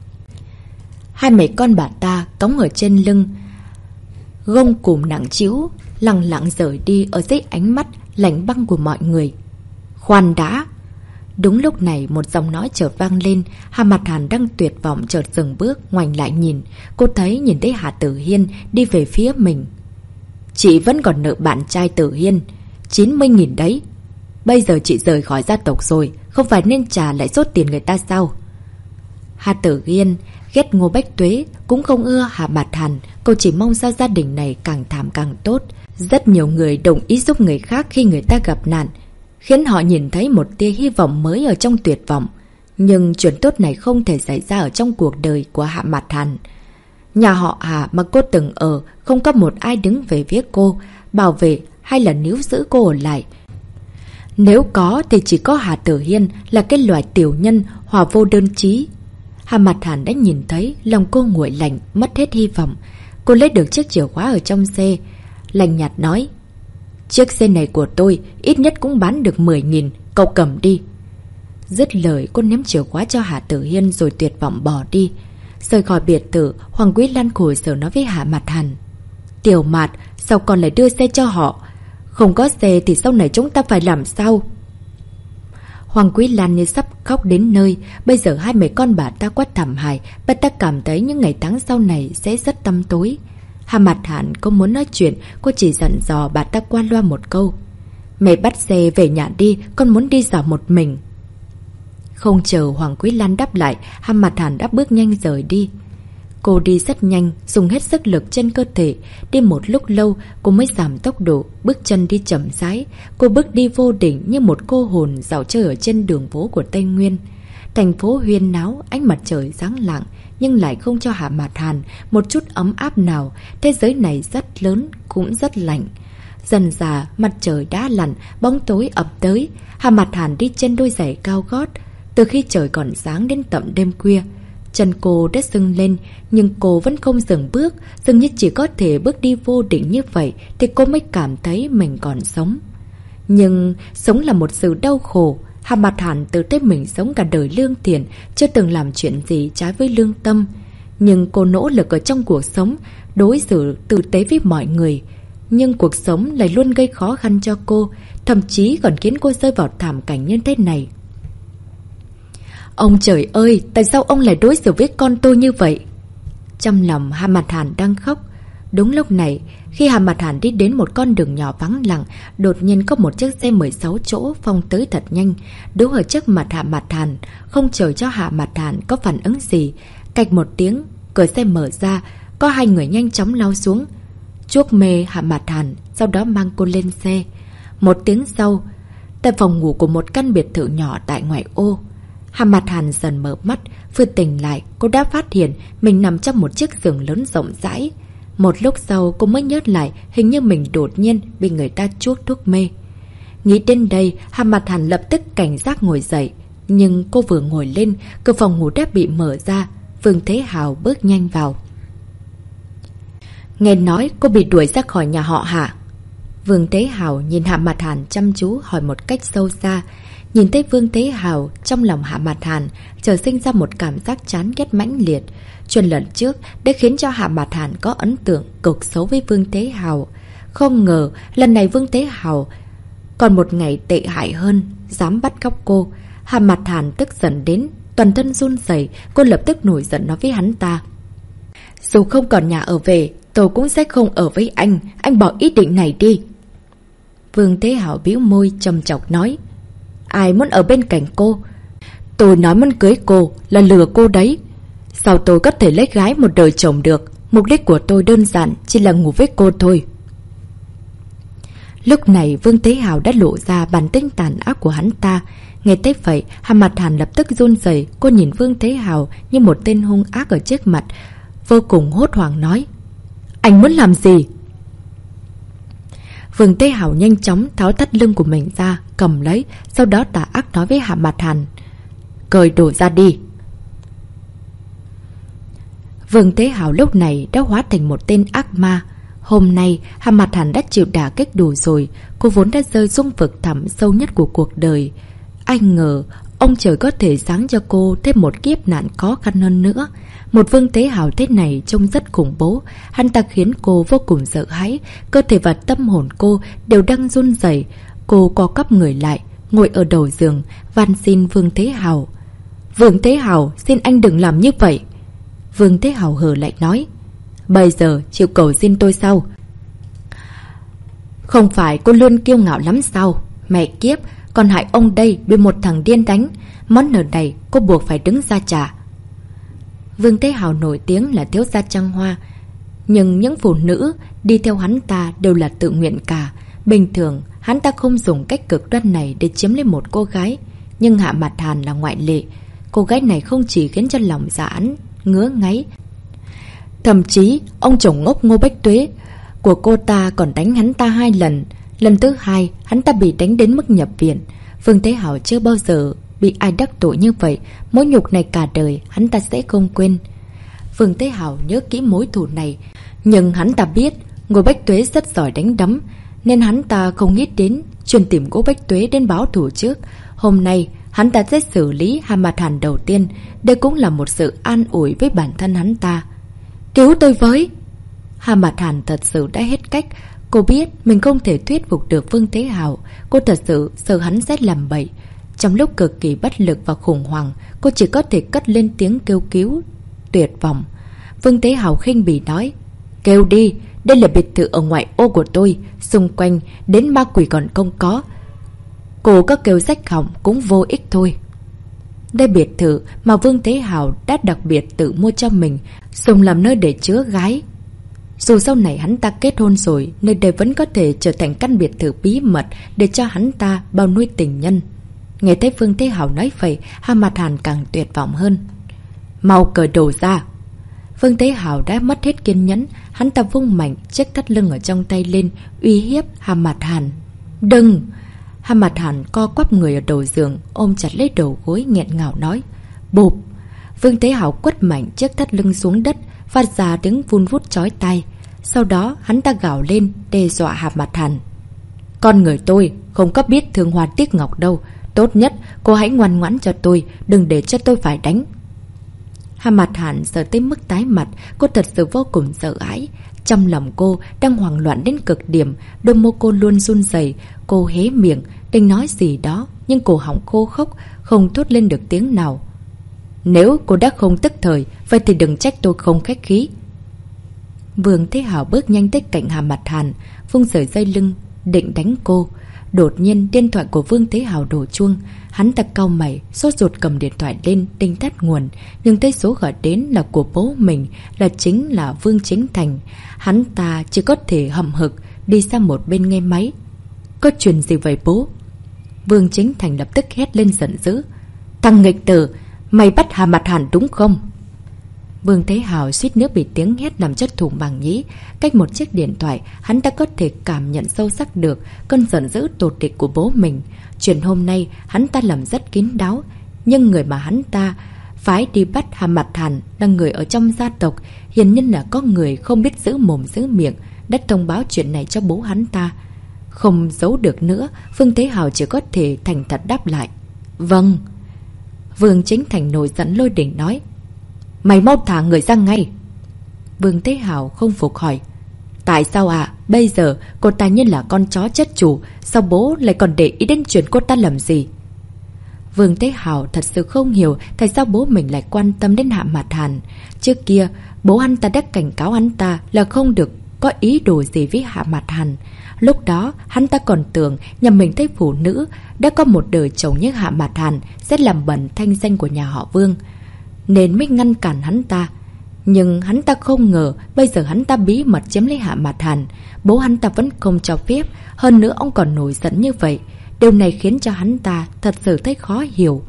Hai mẹ con bà ta cõng ở trên lưng gông cùm nặng trĩu, lặng lặng rời đi ở dưới ánh mắt lạnh băng của mọi người. Khoan đã! Đúng lúc này một giọng nói chợt vang lên. Hà Mạt Hàn đang tuyệt vọng chợt dừng bước, ngoảnh lại nhìn. Cô thấy nhìn thấy Hạ Tử Hiên đi về phía mình. Chị vẫn còn nợ bạn trai Tử Hiên chín mươi nghìn đấy. Bây giờ chị rời khỏi gia tộc rồi, không phải nên trả lại số tiền người ta sao? Hạ Tử Hiên ghét Ngô Bách Tuế, cũng không ưa Hà Mạt Hàn. Cô chỉ mong sao gia đình này càng thảm càng tốt. Rất nhiều người đồng ý giúp người khác khi người ta gặp nạn, khiến họ nhìn thấy một tia hy vọng mới ở trong tuyệt vọng. Nhưng chuyện tốt này không thể xảy ra ở trong cuộc đời của Hạ Mạt Hàn. Nhà họ Hà mà cô từng ở, không có một ai đứng về phía cô, bảo vệ hay là níu giữ cô ở lại. Nếu có thì chỉ có Hạ Tử Hiên là cái loại tiểu nhân hòa vô đơn chí. Hà Mạt Hàn đã nhìn thấy, lòng cô nguội lạnh, mất hết hy vọng. Cô lấy được chiếc chìa khóa ở trong xe, lạnh nhạt nói. Chiếc xe này của tôi, ít nhất cũng bán được mười nghìn, cậu cầm đi. Dứt lời cô ném chìa khóa cho Hạ Tử Hiên rồi tuyệt vọng bỏ đi. Rời khỏi biệt thự, Hoàng Quý Lan khổ sở nói với Hạ Mạt Hàn. Tiểu Mạt, sao con lại đưa xe cho họ? Không có xe thì sau này chúng ta phải làm sao? Hoàng Quý Lan như sắp khóc khóc đến nơi. Bây giờ hai mẹ con bà ta quá thảm hại, bà ta cảm thấy những ngày tháng sau này sẽ rất tăm tối. Hà Mặt Hàn không muốn nói chuyện, cô chỉ dặn dò bà ta qua loa một câu: mẹ bắt xe về nhà đi, con muốn đi dạo một mình. Không chờ Hoàng Quý Lan đáp lại, Hà Mặt Hàn đã bước nhanh rời đi. Cô đi rất nhanh, dùng hết sức lực trên cơ thể. Đi một lúc lâu, cô mới giảm tốc độ, bước chân đi chậm rãi. Cô bước đi vô định như một cô hồn dạo chơi ở trên đường phố của Tây Nguyên. Thành phố huyên náo, ánh mặt trời sáng lạng, nhưng lại không cho Hà Mặt Hàn một chút ấm áp nào. Thế giới này rất lớn, cũng rất lạnh. Dần dà, mặt trời đã lặn, bóng tối ập tới. Hà Mặt Hàn đi trên đôi giày cao gót. Từ khi trời còn sáng đến tận đêm khuya, chân cô đã sưng lên, nhưng cô vẫn không dừng bước. Dường như chỉ có thể bước đi vô định như vậy thì cô mới cảm thấy mình còn sống. Nhưng sống là một sự đau khổ. Hà Mặt Hàn tự thấy mình sống cả đời lương thiện, chưa từng làm chuyện gì trái với lương tâm. Nhưng cô nỗ lực ở trong cuộc sống, đối xử tử tế với mọi người. Nhưng cuộc sống lại luôn gây khó khăn cho cô, thậm chí còn khiến cô rơi vào thảm cảnh như thế này. Ông trời ơi, tại sao ông lại đối xử với con tôi như vậy? Trong lòng Hà Mặt Hàn đang khóc. Đúng lúc này, khi Hà Mặt Hàn đi đến một con đường nhỏ vắng lặng, đột nhiên có một chiếc xe mười sáu chỗ phóng tới thật nhanh, đứng ở trước mặt Hà Mặt Hàn. Không chờ cho Hà Mặt Hàn có phản ứng gì, cạch một tiếng, cửa xe mở ra, có hai người nhanh chóng lao xuống, chuốc mê Hà Mặt Hàn, sau đó mang cô lên xe. Một tiếng sau, tại phòng ngủ của một căn biệt thự nhỏ tại ngoại ô, Hà Mặt Hàn dần mở mắt. Vừa tỉnh lại, cô đã phát hiện mình nằm trong một chiếc giường lớn rộng rãi. Một lúc sau cô mới nhớ lại, hình như mình đột nhiên bị người ta chuốc thuốc mê. Nghĩ đến đây, Hà Mặt Hàn lập tức cảnh giác ngồi dậy. Nhưng cô vừa ngồi lên, cửa phòng ngủ đã bị mở ra. Vương Thế Hào bước nhanh vào. Nghe nói cô bị đuổi ra khỏi nhà họ hả? Vương Thế Hào nhìn Hà Mặt Hàn chăm chú hỏi một cách sâu xa. Nhìn thấy Vương Thế Hào, trong lòng Hà Mặt Hàn chợt sinh ra một cảm giác chán ghét mãnh liệt. Chuyện lần trước đã khiến cho Hà Mặt Hàn có ấn tượng cực xấu với Vương Thế Hào. Không ngờ lần này Vương Thế Hào còn một ngày tệ hại hơn, dám bắt cóc cô. Hà Mặt Hàn tức giận đến toàn thân run rẩy. Cô lập tức nổi giận nói với hắn ta: dù không còn nhà ở về, tôi cũng sẽ không ở với anh. Anh bỏ ý định này đi. Vương Thế Hào bĩu môi trầm chọc nói: ai muốn ở bên cạnh cô? Tôi nói muốn cưới cô là lừa cô đấy. Sao tôi có thể lấy gái một đời chồng được? Mục đích của tôi đơn giản chỉ là ngủ với cô thôi. Lúc này Vương Thế Hào đã lộ ra bản tính tàn ác của hắn ta. Nghe thấy vậy, Hà Mặt Hàn lập tức run rẩy. Cô nhìn Vương Thế Hào như một tên hung ác ở trước mặt, vô cùng hốt hoảng nói: anh muốn làm gì? Vương Thế Hào nhanh chóng tháo thắt lưng của mình ra, cầm lấy, sau đó tà ác nói với Hà Mặt Hàn: cởi đồ ra đi. Vương Thế Hào lúc này đã hóa thành một tên ác ma. Hôm nay Hà Mặt Hàn đã chịu đả kích đủ rồi. Cô vốn đã rơi xuống vực thẳm sâu nhất của cuộc đời. Anh ngờ ông trời có thể sáng cho cô thêm một kiếp nạn khó khăn hơn nữa. Một Vương Thế Hào thế này trông rất khủng bố. Hắn ta khiến cô vô cùng sợ hãi. Cơ thể và tâm hồn cô đều đang run rẩy. Cô co quắp người lại, ngồi ở đầu giường, van xin Vương Thế Hào: Vương Thế Hào, xin anh đừng làm như vậy. Vương Thế Hào hờ lại nói: bây giờ chịu cầu xin tôi sao? Không phải cô luôn kiêu ngạo lắm sao? Mẹ kiếp, còn hại ông đây bị một thằng điên đánh. Món nợ này cô buộc phải đứng ra trả. Vương Thế Hào nổi tiếng là thiếu gia trăng hoa, nhưng những phụ nữ đi theo hắn ta đều là tự nguyện cả. Bình thường hắn ta không dùng cách cực đoan này để chiếm lấy một cô gái. Nhưng Hạ Mặt Hàn là ngoại lệ. Cô gái này không chỉ khiến cho lòng dạ hắn ngứa ngáy, thậm chí ông chồng ngốc Ngô Bách Tuế của cô ta còn đánh hắn ta hai lần. Lần thứ hai hắn ta bị đánh đến mức nhập viện. Vương Thế Hào chưa bao giờ bị ai đắc tội như vậy. Mối nhục này cả đời hắn ta sẽ không quên. Vương Thế Hào nhớ kỹ mối thù này. Nhưng hắn ta biết Ngô Bách Tuế rất giỏi đánh đấm, nên hắn ta không nghĩ đến chuyên tìm Ngô Bách Tuế đến báo thù trước. Hôm nay hắn ta sẽ xử lý Hà Mặt Hàn đầu tiên. Đây cũng là một sự an ủi với bản thân hắn ta. Cứu tôi với! Hà Mặt Hàn thật sự đã hết cách. Cô biết mình không thể thuyết phục được Vương Thế Hào. Cô thật sự sợ hắn sẽ làm bậy. Trong lúc cực kỳ bất lực và khủng hoảng, cô chỉ có thể cất lên tiếng kêu cứu tuyệt vọng. Vương Thế Hào khinh bỉ nói: "Kêu đi, đây là biệt thự ở ngoại ô của tôi, xung quanh đến ma quỷ còn không có. Cô có kêu rách họng cũng vô ích thôi." Đây biệt thự mà Vương Thế Hào đã đặc biệt tự mua cho mình, dùng làm nơi để chứa gái. Dù sau này hắn ta kết hôn rồi, nơi đây vẫn có thể trở thành căn biệt thự bí mật để cho hắn ta bao nuôi tình nhân. Nghe thấy Vương Thế Hào nói vậy, Hà Mạt Hàn càng tuyệt vọng hơn. "Mau cởi đồ ra!" Vương Thế Hào đã mất hết kiên nhẫn, hắn ta vung mạnh chiếc thắt lưng ở trong tay lên, uy hiếp Hà Mạt Hàn. "Đừng!" Hà Mạt Hàn co quắp người ở đầu giường, ôm chặt lấy đầu gối nghẹn ngào nói. Bụp! Vương Thế Hào quất mạnh chiếc thắt lưng xuống đất, phát ra tiếng vun vút chói tai. Sau đó hắn ta gào lên đe dọa Hà Mạt Hàn. "Con người tôi không có biết thương hoa tiếc ngọc đâu. Tốt nhất cô hãy ngoan ngoãn cho tôi, đừng để cho tôi phải đánh." Hà Mạt Hàn sợ tới mức tái mặt, cô thật sự vô cùng sợ hãi. Trong lòng cô đang hoảng loạn đến cực điểm, đôi môi cô luôn run rẩy. Cô hé miệng định nói gì đó, nhưng cổ họng khô khốc, không thốt lên được tiếng nào. "Nếu cô đã không tức thời, vậy thì đừng trách tôi không khách khí." Vương Thế Hào bước nhanh tới cạnh Hà Mạt Hàn, vung sợi dây lưng định đánh cô. Đột nhiên điện thoại của Vương Thế Hào đổ chuông. Hắn ta cau mày, sốt ruột cầm điện thoại lên định tắt nguồn, nhưng thấy số gọi đến là của bố mình, là chính là Vương Chính Thành. Hắn ta chỉ có thể hậm hực đi sang một bên nghe máy. "Có chuyện gì vậy bố?" Vương Chính Thành lập tức hét lên giận dữ. "Thằng nghịch tử, mày bắt Hà Mạt Hàn đúng không?" Vương Thế Hào suýt nữa bị tiếng hét làm cho thủng màng nhĩ. Cách một chiếc điện thoại, hắn ta có thể cảm nhận sâu sắc được cơn giận dữ tột địch của bố mình. Chuyện hôm nay hắn ta làm rất kín đáo, nhưng người mà hắn ta phái đi bắt Hà Mạt Hàn là người ở trong gia tộc. Hiển nhiên là có người không biết giữ mồm giữ miệng đã thông báo chuyện này cho bố hắn ta. Không giấu được nữa, Vương Thế Hào chỉ có thể thành thật đáp lại. "Vâng." Vương Chính Thành nổi giận lôi đỉnh nói. "Mày mau thả người ra ngay." Vương Thế Hào không phục hỏi. "Tại sao à? Bây giờ cô ta nhiên là con chó chết chủ, sao bố lại còn để ý đến chuyện cô ta làm gì?" Vương Thế Hào thật sự không hiểu tại sao bố mình lại quan tâm đến Hạ Mạt Hàn. Trước kia, bố hắn ta đã cảnh cáo hắn ta là không được có ý đồ gì với Hạ Mạt Hàn. Lúc đó, hắn ta còn tưởng nhà mình thấy phụ nữ đã có một đời chồng như Hạ Mạt Hàn sẽ làm bẩn thanh danh của nhà họ Vương, nên mới ngăn cản hắn ta. Nhưng hắn ta không ngờ bây giờ hắn ta bí mật chiếm lấy Hạ Mạt Hàn, bố hắn ta vẫn không cho phép, hơn nữa ông còn nổi giận như vậy. Điều này khiến cho hắn ta thật sự thấy khó hiểu.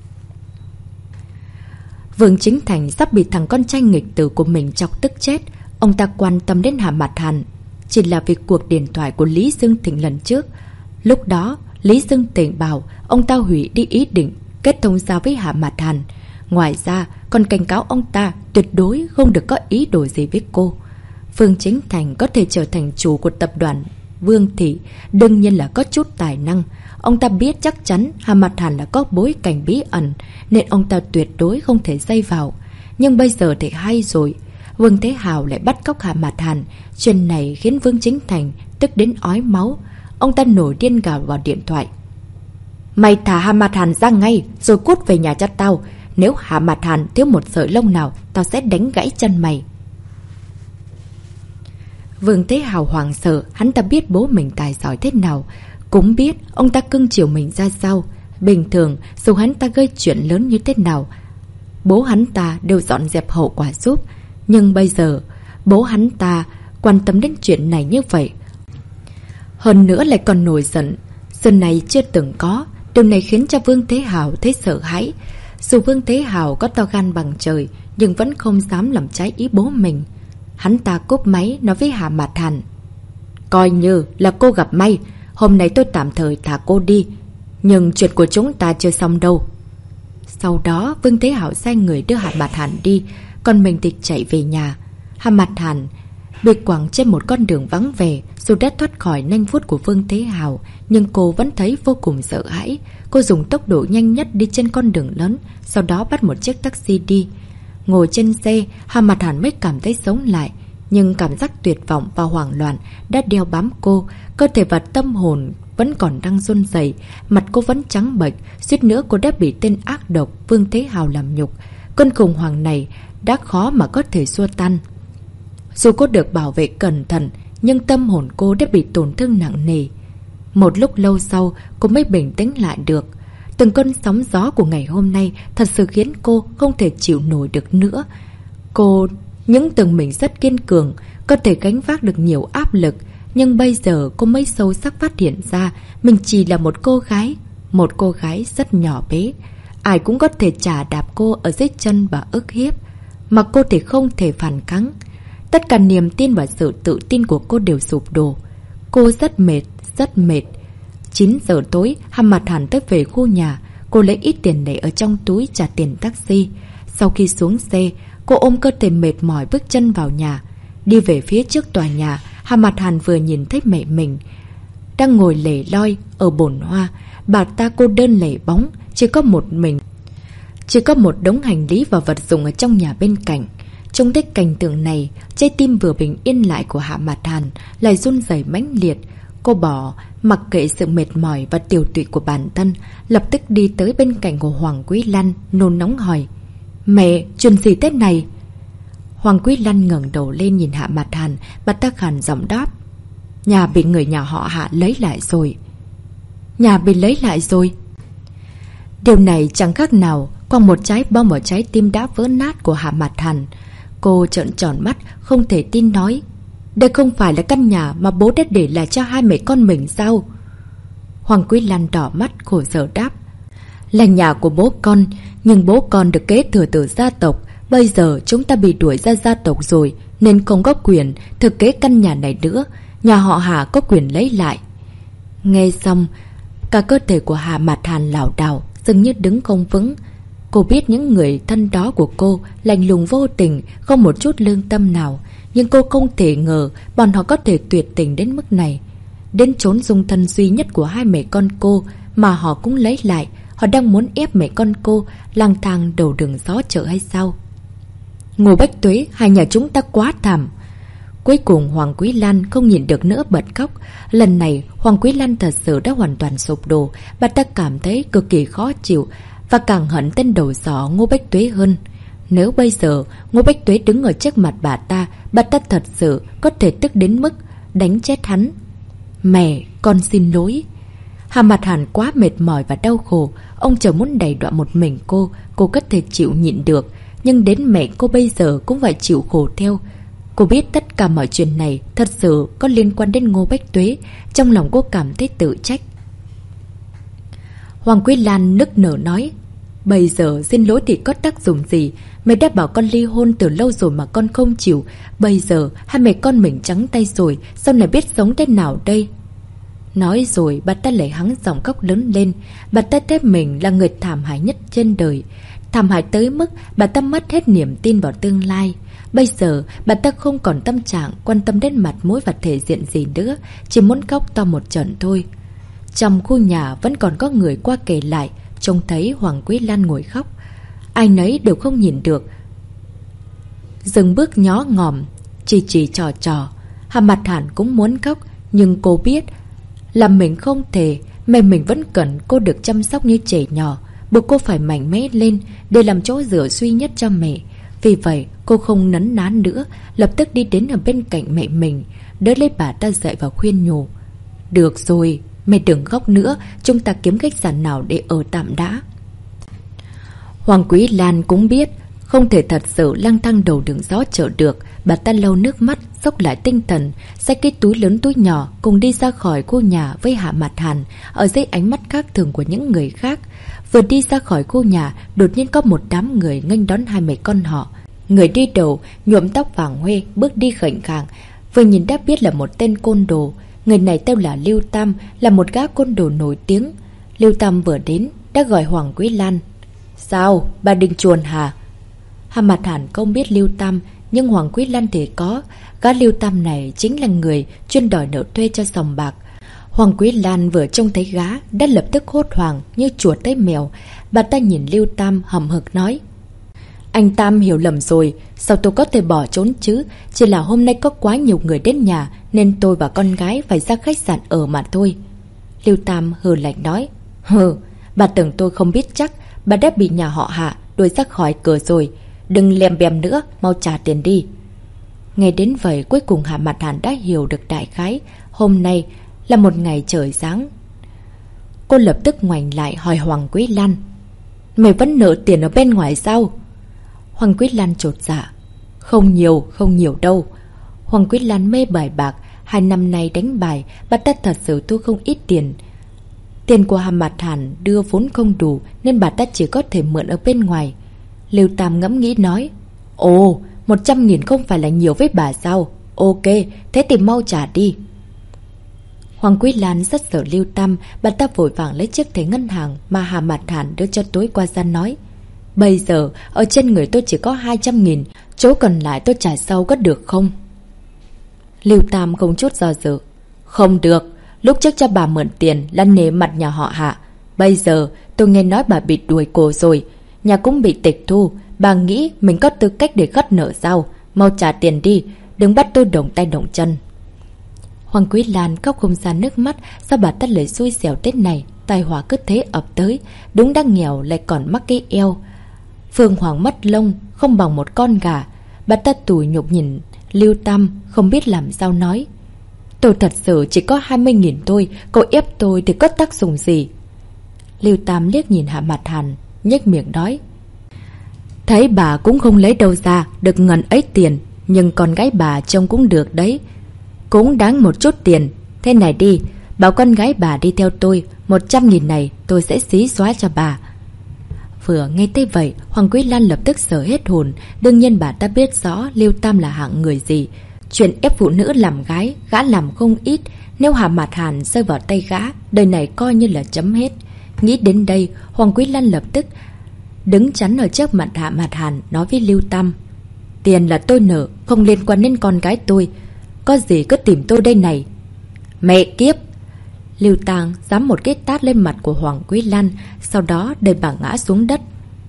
Vương Chính Thành sắp bị thằng con trai nghịch tử của mình chọc tức chết. Ông ta quan tâm đến Hạ Mạt Hàn chỉ là vì cuộc điện thoại của Lý Dương Thịnh lần trước. Lúc đó Lý Dương Thịnh bảo ông ta hủy đi ý định kết thông giao với Hạ Mạt Hàn. Ngoài ra còn cảnh cáo ông ta tuyệt đối không được có ý đồ gì với cô. Vương Chính Thành có thể trở thành chủ của tập đoàn Vương Thị, đương nhiên là có chút tài năng. Ông ta biết chắc chắn Hà Mạt Hàn là có bối cảnh bí ẩn, nên ông ta tuyệt đối không thể dây vào. Nhưng bây giờ thì hay rồi, Vương Thế Hào lại bắt cóc Hà Mạt Hàn. Chuyện này khiến Vương Chính Thành tức đến ói máu. Ông ta nổi điên gào vào điện thoại. "Mày thả Hà Mạt Hàn ra ngay, rồi cút về nhà cho tao. Nếu Hà Mạt Hàn thiếu một sợi lông nào, tao sẽ đánh gãy chân mày." Vương Thế Hào hoảng sợ, hắn ta biết bố mình tài giỏi thế nào, cũng biết ông ta cưng chiều mình ra sao. Bình thường, dù hắn ta gây chuyện lớn như thế nào, bố hắn ta đều dọn dẹp hậu quả giúp. Nhưng bây giờ, bố hắn ta quan tâm đến chuyện này như vậy. Hơn nữa lại còn nổi giận. Sự này chưa từng có. Điều này khiến cho Vương Thế Hào thấy sợ hãi. Dù Vương Thế Hào có to gan bằng trời, nhưng vẫn không dám làm trái ý bố mình. Hắn ta cúp máy nói với Hà Mạt Hàn. "Coi như là cô gặp may, hôm nay tôi tạm thời thả cô đi, nhưng chuyện của chúng ta chưa xong đâu." Sau đó Vương Thế Hào sai người đưa Hà Mạt Hàn đi, còn mình thì chạy về nhà. Hà Mạt Hàn bị quẳng trên một con đường vắng vẻ. Dù đã thoát khỏi nanh vuốt của Vương Thế Hào, nhưng cô vẫn thấy vô cùng sợ hãi. Cô dùng tốc độ nhanh nhất đi trên con đường lớn, sau đó bắt một chiếc taxi đi. Ngồi trên xe, Hà Mạt Hàn mới cảm thấy sống lại, nhưng cảm giác tuyệt vọng và hoảng loạn đã đeo bám cô. Cơ thể và tâm hồn vẫn còn đang run rẩy, mặt cô vẫn trắng bệch, suýt nữa cô đã bị tên ác độc Vương Thế Hào làm nhục. Cơn khủng hoảng này đã khó mà có thể xua tan. Dù cô được bảo vệ cẩn thận, nhưng tâm hồn cô đã bị tổn thương nặng nề. Một lúc lâu sau, cô mới bình tĩnh lại được. Từng cơn sóng gió của ngày hôm nay thật sự khiến cô không thể chịu nổi được nữa. Cô những từng mình rất kiên cường, có thể gánh vác được nhiều áp lực. Nhưng bây giờ cô mới sâu sắc phát hiện ra mình chỉ là một cô gái, một cô gái rất nhỏ bé. Ai cũng có thể chà đạp cô ở dưới chân và ức hiếp, mà cô thì không thể phản kháng. Tất cả niềm tin và sự tự tin của cô đều sụp đổ. Cô rất mệt, rất mệt. chín giờ tối, Hà Mạt Hàn tới về khu nhà. Cô lấy ít tiền để ở trong túi trả tiền taxi. Sau khi xuống xe, cô ôm cơ thể mệt mỏi bước chân vào nhà. Đi về phía trước tòa nhà, Hà Mạt Hàn vừa nhìn thấy mẹ mình đang ngồi lẻ loi ở bồn hoa. Bà ta cô đơn lẻ bóng, chỉ có một mình. Chỉ có một đống hành lý và vật dụng ở trong nhà bên cạnh. Trong thấy cảnh tượng này, trái tim vừa bình yên lại của Hạ Mạt Hàn lại run rẩy mãnh liệt. Cô bỏ mặc kệ sự mệt mỏi và tiêu tụy của bản thân, lập tức đi tới bên cạnh của Hoàng Quý Lan, nôn nóng hỏi: "Mẹ, chuyện gì Tết này?" Hoàng Quý Lan ngẩng đầu lên nhìn Hạ Mạt Hàn, bà ta khàn giọng đáp: "Nhà bị người nhà họ Hạ lấy lại rồi." "Nhà bị lấy lại rồi?" Điều này chẳng khác nào quăng một trái bom vào trái tim đã vỡ nát của Hạ Mạt Hàn. Cô trợn tròn mắt, không thể tin nói: "Đây không phải là căn nhà mà bố đã để lại cho hai mẹ con mình sao?" Hoàng Quý Lan đỏ mắt khổ sở đáp: "Là nhà của bố con, nhưng bố con được kế thừa từ gia tộc. Bây giờ chúng ta bị đuổi ra gia tộc rồi, nên không có quyền thừa kế căn nhà này nữa. Nhà họ Hà có quyền lấy lại." Nghe xong, cả cơ thể của Hà Mạt Hàn lảo đảo, dường như đứng không vững. Cô biết những người thân đó của cô lạnh lùng vô tình, không một chút lương tâm nào. Nhưng cô không thể ngờ bọn họ có thể tuyệt tình đến mức này. Đến chốn dung thân duy nhất của hai mẹ con cô mà họ cũng lấy lại. Họ đang muốn ép mẹ con cô lang thang đầu đường gió chợ hay sao? Ngô Bách Tuế, hai nhà chúng ta quá thảm. Cuối cùng Hoàng Quý Lan không nhịn được nữa bật khóc. Lần này Hoàng Quý Lan thật sự đã hoàn toàn sụp đổ. Bà ta cảm thấy cực kỳ khó chịu và càng hận tên đầu sỏ Ngô Bách Tuế hơn. Nếu bây giờ Ngô Bách Tuế đứng ở trước mặt bà ta, bà ta thật sự có thể tức đến mức đánh chết hắn. "Mẹ, con xin lỗi." Hà Mạt Hàn quá mệt mỏi và đau khổ. Ông chờ muốn đày đọa một mình cô, cô có thể chịu nhịn được. Nhưng đến mẹ cô bây giờ cũng phải chịu khổ theo. Cô biết tất cả mọi chuyện này thật sự có liên quan đến Ngô Bách Tuế. Trong lòng cô cảm thấy tự trách. Hoàng Quý Lan nức nở nói: "Bây giờ xin lỗi thì có tác dụng gì? Mẹ đã bảo con ly hôn từ lâu rồi mà con không chịu. Bây giờ hai mẹ con mình trắng tay rồi, sau này biết sống thế nào đây?" Nói rồi bà ta lại hắng giọng khóc lớn lên. Bà ta thấy mình là người thảm hại nhất trên đời. Thảm hại tới mức bà ta mất hết niềm tin vào tương lai. Bây giờ bà ta không còn tâm trạng quan tâm đến mặt mũi và thể diện gì nữa, chỉ muốn khóc to một trận thôi. Trong khu nhà vẫn còn có người qua kể lại, trông thấy Hoàng Quý Lan ngồi khóc. Ai nấy đều không nhìn được, dừng bước nhó ngòm, chỉ chỉ trò trò. Hà Mạt Hàn cũng muốn khóc, nhưng cô biết là mình không thể. Mẹ mình vẫn cần cô được chăm sóc như trẻ nhỏ, buộc cô phải mạnh mẽ lên để làm chỗ dựa duy nhất cho mẹ. Vì vậy cô không nấn ná nữa, lập tức đi đến ở bên cạnh mẹ mình, đỡ lấy bà ta dậy và khuyên nhủ: "Được rồi, mẹ đừng khóc nữa, chúng ta kiếm khách sạn nào để ở tạm đã." Hoàng Quý Lan cũng biết không thể thật sự lang thang đầu đường gió chợ được. Bà ta lau nước mắt, xốc lại tinh thần, xách cái túi lớn túi nhỏ cùng đi ra khỏi khu nhà với Hạ Mạt Hàn ở dưới ánh mắt khác thường của những người khác. Vừa đi ra khỏi khu nhà, đột nhiên có một đám người nghênh đón hai mẹ con họ. Người đi đầu nhuộm tóc vàng huê, bước đi khệnh khàng, vừa nhìn đã biết là một tên côn đồ. Người này tên là Lưu Tam, là một gã côn đồ nổi tiếng. Lưu Tam vừa đến đã gọi Hoàng Quý Lan: "Sao, bà định chuồn hả?" Hà Mạt Hàn không biết Lưu Tam, nhưng Hoàng Quý Lan thì có. Gã Lưu Tam này chính là người chuyên đòi nợ thuê cho sòng bạc. Hoàng Quý Lan vừa trông thấy gã đã lập tức hốt hoảng như chuột thấy mèo. Bà ta nhìn Lưu Tam hậm hực nói: "Anh Tam hiểu lầm rồi, sao tôi có thể bỏ trốn chứ? Chỉ là hôm nay có quá nhiều người đến nhà nên tôi và con gái phải ra khách sạn ở mà thôi." Lưu Tam hừ lạnh nói. Hừ, bà tưởng tôi không biết chắc. Bà đã bị nhà họ Hạ đuổi ra khỏi cửa rồi. Đừng lèm bèm nữa, mau trả tiền đi. Nghe đến vậy cuối cùng Hạ Mặt Hàn đã hiểu được đại khái. Hôm nay là một ngày trời sáng. Cô lập tức ngoảnh lại hỏi Hoàng Quý Lan. Mày vẫn nợ tiền ở bên ngoài sao? Hoàng Quý Lan chột dạ. Không nhiều, không nhiều đâu. Hoàng Quý Lan mê bài bạc. Hai năm nay đánh bài, bà ta thật sự thu không ít tiền. Tiền của Hạ Mặt Hàn đưa vốn không đủ nên bà ta chỉ có thể mượn ở bên ngoài. Lưu Tam ngẫm nghĩ nói. Ồ, một trăm nghìn không phải là nhiều với bà sao? Ok, thế thì mau trả đi. Hoàng Quý Lan rất sợ Lưu Tam, bà ta vội vàng lấy chiếc thẻ ngân hàng mà Hạ Mặt Hàn đưa cho tối qua ra nói. Bây giờ, ở trên người tôi chỉ có hai trăm nghìn, chỗ còn lại tôi trả sau có được không? Lưu Tam không chút do dự. Không được, lúc trước cho bà mượn tiền là nể mặt nhà họ Hạ. Bây giờ tôi nghe nói bà bị đuổi cổ rồi, nhà cũng bị tịch thu. Bà nghĩ mình có tư cách để khất nợ sao? Mau trả tiền đi, đừng bắt tôi động tay động chân. Hoàng Quý Lan khóc không ra nước mắt. Sao bà ta lại xui xẻo Tết này? Tai họa cứ thế ập tới. Đúng đang nghèo lại còn mắc cái eo Phương Hoàng mất lông, không bằng một con gà. Bà ta tủi nhục nhìn Lưu Tam, không biết làm sao nói. Tôi thật sự chỉ có hai mươi nghìn thôi, cậu ép tôi thì có tác dụng gì? Lưu Tam liếc nhìn Hạ Mặt Hàn, nhếch miệng nói. Thấy bà cũng không lấy đâu ra được ngần ấy tiền, nhưng con gái bà trông cũng được đấy, cũng đáng một chút tiền. Thế này đi, bảo con gái bà đi theo tôi, một trăm nghìn này tôi sẽ xí xóa cho bà. Vừa nghe tới vậy, Hoàng Quý Lan lập tức sợ hết hồn. Đương nhiên bà ta biết rõ Lưu Tam là hạng người gì. Chuyện ép phụ nữ làm gái, gã làm không ít. Nếu Hạ Mặt Hàn rơi vào tay gã, đời này coi như là chấm hết. Nghĩ đến đây, Hoàng Quý Lan lập tức đứng chắn ở trước mặt Hạ Mặt Hàn, nói với Lưu Tam. Tiền là tôi nợ, không liên quan đến con gái tôi. Có gì cứ tìm tôi đây này. Mẹ kiếp! Lưu Tang giám một cái tát lên mặt của Hoàng Quý Lan, sau đó đẩy bà ngã xuống đất.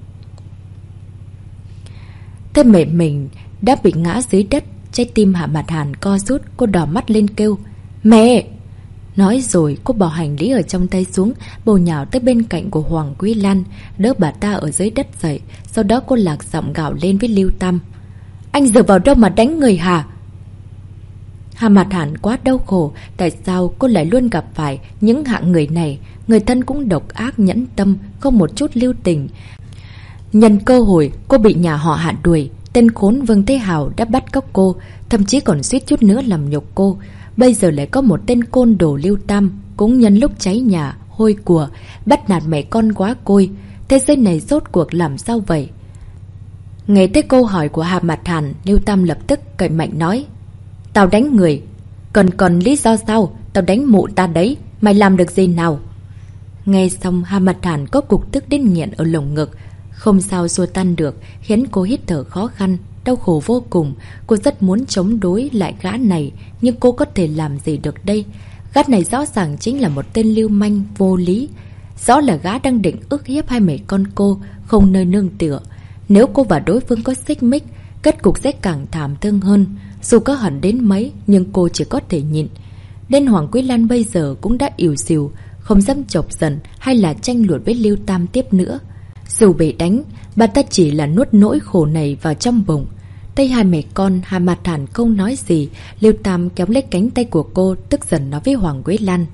Thế mẹ mình đã bị ngã dưới đất, trái tim Hạ Mặt Hàn co rút, cô đỏ mắt lên kêu. Mẹ! Nói rồi cô bỏ hành lý ở trong tay xuống, bổ nhào tới bên cạnh của Hoàng Quý Lan, đỡ bà ta ở dưới đất dậy. Sau đó cô lạc giọng gào lên với Lưu Tam. Anh dựa vào đâu mà đánh người hả? Hạ Mặt Hàn quá đau khổ. Tại sao cô lại luôn gặp phải những hạng người này? Người thân cũng độc ác nhẫn tâm, không một chút lưu tình. Nhân cơ hội cô bị nhà họ Hạ đuổi, tên khốn Vương Thế Hào đã bắt cóc cô, thậm chí còn suýt chút nữa làm nhục cô. Bây giờ lại có một tên côn đồ Lưu Tam cũng nhân lúc cháy nhà hôi của bắt nạt mẹ con quá côi. Thế giới này rốt cuộc làm sao vậy? Nghe tới câu hỏi của Hạ Mặt Hàn, Lưu Tam lập tức cậy mạnh nói. Tao đánh người, còn còn lý do sao? Tao đánh mụ ta đấy, mày làm được gì nào? Nghe xong Hạ Mặt Hàn có cục tức đến nghiện ở lồng ngực, không sao xua tan được, khiến cô hít thở khó khăn, đau khổ vô cùng. Cô rất muốn chống đối lại gã này, nhưng cô có thể làm gì được đây? Gã này rõ ràng chính là một tên lưu manh vô lý. Rõ là gã đang định ức hiếp hai mẹ con cô, không nơi nương tựa. Nếu cô và đối phương có xích mích, kết cục sẽ càng thảm thương hơn. Dù có hận đến mấy, nhưng cô chỉ có thể nhịn. Nên Hoàng Quý Lan bây giờ cũng đã ỉu xìu, không dám chọc giận hay là tranh luận với Lưu Tam tiếp nữa. Dù bị đánh, bà ta chỉ là nuốt nỗi khổ này vào trong bụng. Tay hai mẹ con, Hạ Mặt Hàn không nói gì. Lưu Tam kéo lấy cánh tay của cô, tức giận nói với Hoàng Quý Lan.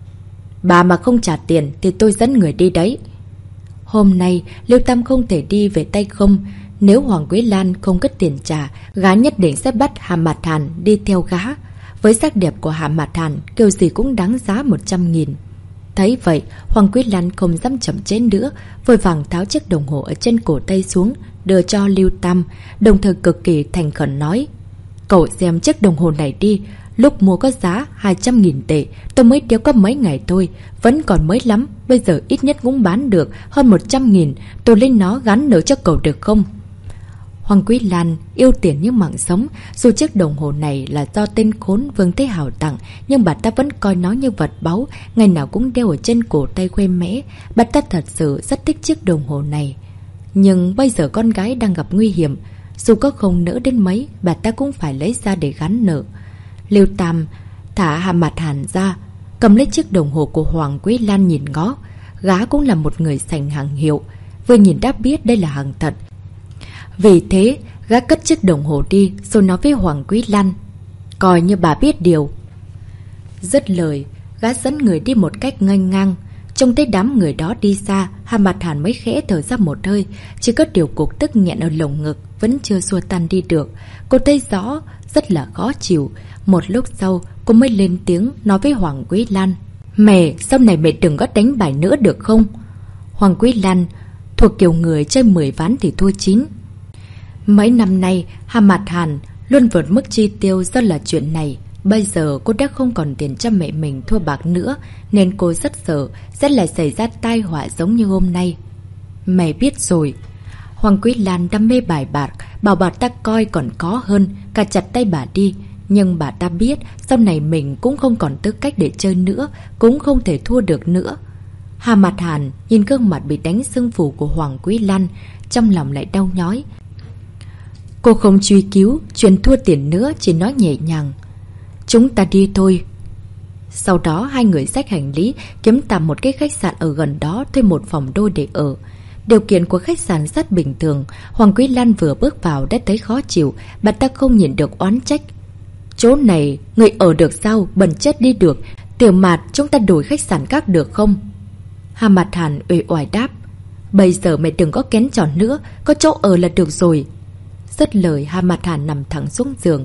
Bà mà không trả tiền thì tôi dẫn người đi đấy. Hôm nay Lưu Tam không thể đi về tay không. Nếu Hoàng Quý Lan không cất tiền trả, gã nhất định sẽ bắt Hạ Mặt Hàn đi theo gã. Với sắc đẹp của Hạ Mặt Hàn, kiểu gì cũng đáng giá một trăm nghìn. Thấy vậy, Hoàng Quý Lan không dám chậm chế nữa, vội vàng tháo chiếc đồng hồ ở trên cổ tay xuống, đưa cho Lưu Tam, đồng thời cực kỳ thành khẩn nói. Cậu xem chiếc đồng hồ này đi, lúc mua có giá hai trăm nghìn tệ, tôi mới đeo có mấy ngày thôi, vẫn còn mới lắm, bây giờ ít nhất cũng bán được hơn một trăm nghìn, tôi lên nó gắn nợ cho cậu được không? Hoàng Quý Lan yêu tiền như mạng sống, dù chiếc đồng hồ này là do tên khốn Vương Thế Hào tặng, nhưng bà ta vẫn coi nó như vật báu, ngày nào cũng đeo ở trên cổ tay khoe mẽ. Bà ta thật sự rất thích chiếc đồng hồ này. Nhưng bây giờ con gái đang gặp nguy hiểm, dù có không nỡ đến mấy, bà ta cũng phải lấy ra để gắn nợ. Lưu Tam thả Hạ Mặt Hàn ra, cầm lấy chiếc đồng hồ của Hoàng Quý Lan nhìn ngó. Gã cũng là một người sành hàng hiệu, vừa nhìn đã biết đây là hàng thật. Vì thế, gã cất chiếc đồng hồ đi rồi nói với Hoàng Quý Lan: "Coi như bà biết điều." Dứt lời, gã dẫn người đi một cách nghênh ngang. Trông thấy đám người đó đi xa, Hà Mạt Hàn mới khẽ thở ra một hơi. Chỉ có điều cục tức nghẹn ở lồng ngực vẫn chưa xua tan đi được. Cô thấy rõ, rất là khó chịu. Một lúc sau, cô mới lên tiếng nói với Hoàng Quý Lan: "Mẹ, sau này mẹ đừng có đánh bài nữa được không?" Hoàng Quý Lan thuộc kiểu người chơi mười ván thì thua chín. Mấy năm nay, Hà Mạt Hàn luôn vượt mức chi tiêu do là chuyện này. Bây giờ cô đã không còn tiền cho mẹ mình thua bạc nữa, nên cô rất sợ sẽ lại xảy ra tai họa giống như hôm nay. "Mẹ biết rồi." Hoàng Quý Lan đam mê bài bạc, bảo bà ta coi còn có hơn, cả chặt tay bà đi. Nhưng bà ta biết sau này mình cũng không còn tư cách để chơi nữa, cũng không thể thua được nữa. Hà Mạt Hàn nhìn gương mặt bị đánh sưng phù của Hoàng Quý Lan, trong lòng lại đau nhói. Cô không truy cứu chuyện thua tiền nữa, chỉ nói nhẹ nhàng: "Chúng ta đi thôi." Sau đó hai người xách hành lý kiếm tạm một cái khách sạn ở gần đó thuê một phòng đôi để ở. Điều kiện của khách sạn rất bình thường. Hoàng Quý Lan vừa bước vào đã thấy khó chịu, bà ta không nhìn được oán trách: "Chỗ này người ở được sao, bẩn chết đi được. Tiểu Mạt, chúng ta đổi khách sạn khác được không?" Hà Mạt Hàn uể oải đáp: "Bây giờ mày đừng có kén chọn nữa, có chỗ ở là được rồi." Dứt lời, Hà Mạt Hàn nằm thẳng xuống giường.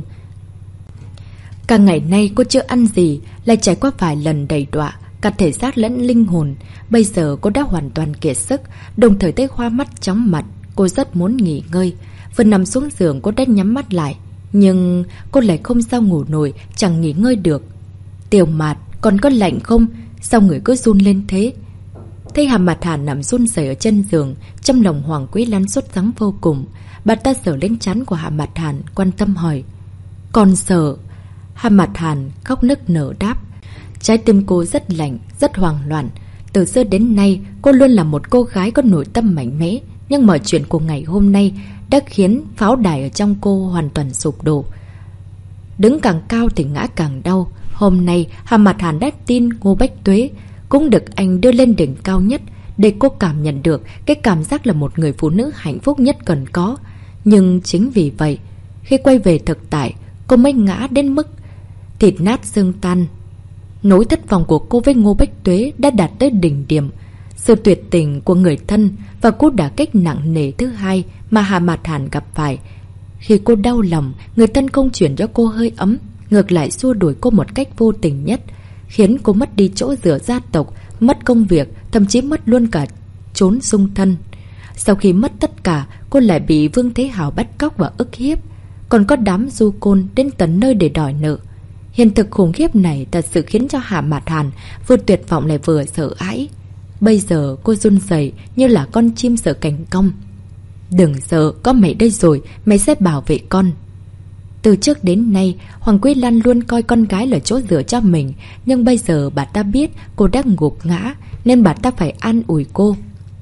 Cả ngày nay cô chưa ăn gì, lại trải qua vài lần đầy đọa, cả thể xác lẫn linh hồn. Bây giờ cô đã hoàn toàn kiệt sức, đồng thời thấy hoa mắt chóng mặt. Cô rất muốn nghỉ ngơi. Vừa nằm xuống giường cô đã nhắm mắt lại, nhưng cô lại không sao ngủ nổi, chẳng nghỉ ngơi được. "Tiểu Mạt, còn có lạnh không? Sao người cứ run lên thế?" Thấy Hà Mạt Hàn nằm run rẩy ở chân giường, trong lòng Hoàng Quý Lan sốt sắng vô cùng. Bà ta sờ lên trán của Hà Mạt Hàn, quan tâm hỏi: "Còn sợ?" Hà Mạt Hàn khóc nức nở đáp: "Trái tim cô rất lạnh, rất hoảng loạn. Từ xưa đến nay, cô luôn là một cô gái có nội tâm mạnh mẽ. Nhưng mọi chuyện của ngày hôm nay đã khiến pháo đài ở trong cô hoàn toàn sụp đổ. Đứng càng cao thì ngã càng đau. Hôm nay, Hà Mạt Hàn đã tin Ngô Bách Tuế cũng được anh đưa lên đỉnh cao nhất, để cô cảm nhận được cái cảm giác là một người phụ nữ hạnh phúc nhất cần có. Nhưng chính vì vậy, khi quay về thực tại, cô mới ngã đến mức thịt nát xương tan. Nỗi thất vọng của cô với Ngô Bách Tuế đã đạt tới đỉnh điểm. Sự tuyệt tình của người thân và cú đả kích nặng nề thứ hai mà Hà Mạt Hàn gặp phải. Khi cô đau lòng, người thân không chuyển cho cô hơi ấm, ngược lại xua đuổi cô một cách vô tình nhất, khiến cô mất đi chỗ dựa gia tộc, mất công việc, thậm chí mất luôn cả chốn dung thân. Sau khi mất tất cả, cô lại bị Vương Thế Hào bắt cóc và ức hiếp. Còn có đám du côn đến tận nơi để đòi nợ. Hiện thực khủng khiếp này thật sự khiến cho Hà Mạt Hàn vừa tuyệt vọng lại vừa sợ hãi. Bây giờ cô run rẩy như là con chim sợ cành cong. "Đừng sợ, có mẹ đây rồi, mẹ sẽ bảo vệ con." Từ trước đến nay, Hoàng Quý Lan luôn coi con gái là chỗ dựa cho mình. Nhưng bây giờ bà ta biết cô đang gục ngã, nên bà ta phải an ủi cô.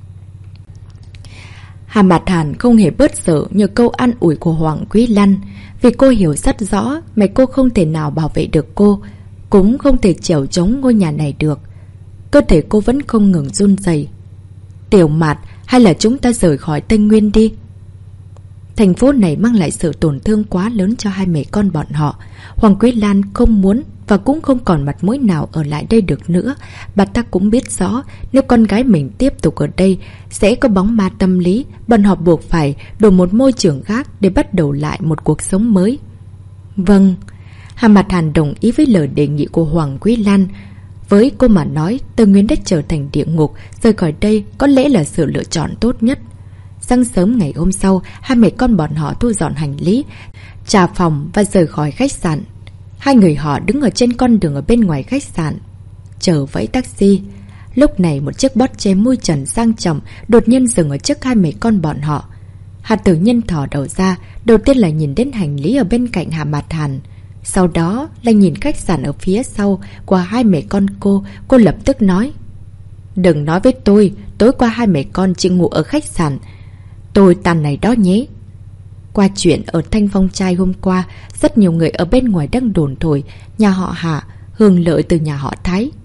Hà Mạt Hàn không hề bớt sợ nhờ câu an ủi của Hoàng Quý Lan, vì cô hiểu rất rõ mẹ cô không thể nào bảo vệ được cô, cũng không thể chèo chống ngôi nhà này được. Cơ thể cô vẫn không ngừng run rẩy. "Tiểu Mạt, hay là chúng ta rời khỏi Tây Nguyên đi?" Thành phố này mang lại sự tổn thương quá lớn cho hai mẹ con bọn họ. Hoàng Quý Lan không muốn và cũng không còn mặt mũi nào ở lại đây được nữa. Bà ta cũng biết rõ nếu con gái mình tiếp tục ở đây sẽ có bóng ma tâm lý, bọn họ buộc phải đổi một môi trường khác để bắt đầu lại một cuộc sống mới. "Vâng." Hà Mạt Hàn đồng ý với lời đề nghị của Hoàng Quý Lan. Với cô mà nói, Tây Nguyên đã trở thành địa ngục, rời khỏi đây có lẽ là sự lựa chọn tốt nhất. Sáng sớm ngày hôm sau, hai mẹ con bọn họ thu dọn hành lý, trả phòng và rời khỏi khách sạn. Hai người họ đứng ở trên con đường ở bên ngoài khách sạn, chờ vẫy taxi. Lúc này một chiếc Porsche mui trần sang trọng đột nhiên dừng ở trước hai mẹ con bọn họ. Hà Tử Nhân thò đầu ra, đầu tiên là nhìn đến hành lý ở bên cạnh Hà Mạt Hàn. Sau đó là nhìn khách sạn ở phía sau của hai mẹ con cô. Cô lập tức nói: "Đừng nói với tôi, tối qua hai mẹ con chỉ ngủ ở khách sạn. Tôi tàn này đó nhé." Qua chuyện ở Thanh Phong Trai hôm qua, rất nhiều người ở bên ngoài đang đồn thổi nhà họ Hạ hưởng lợi từ nhà họ Thái.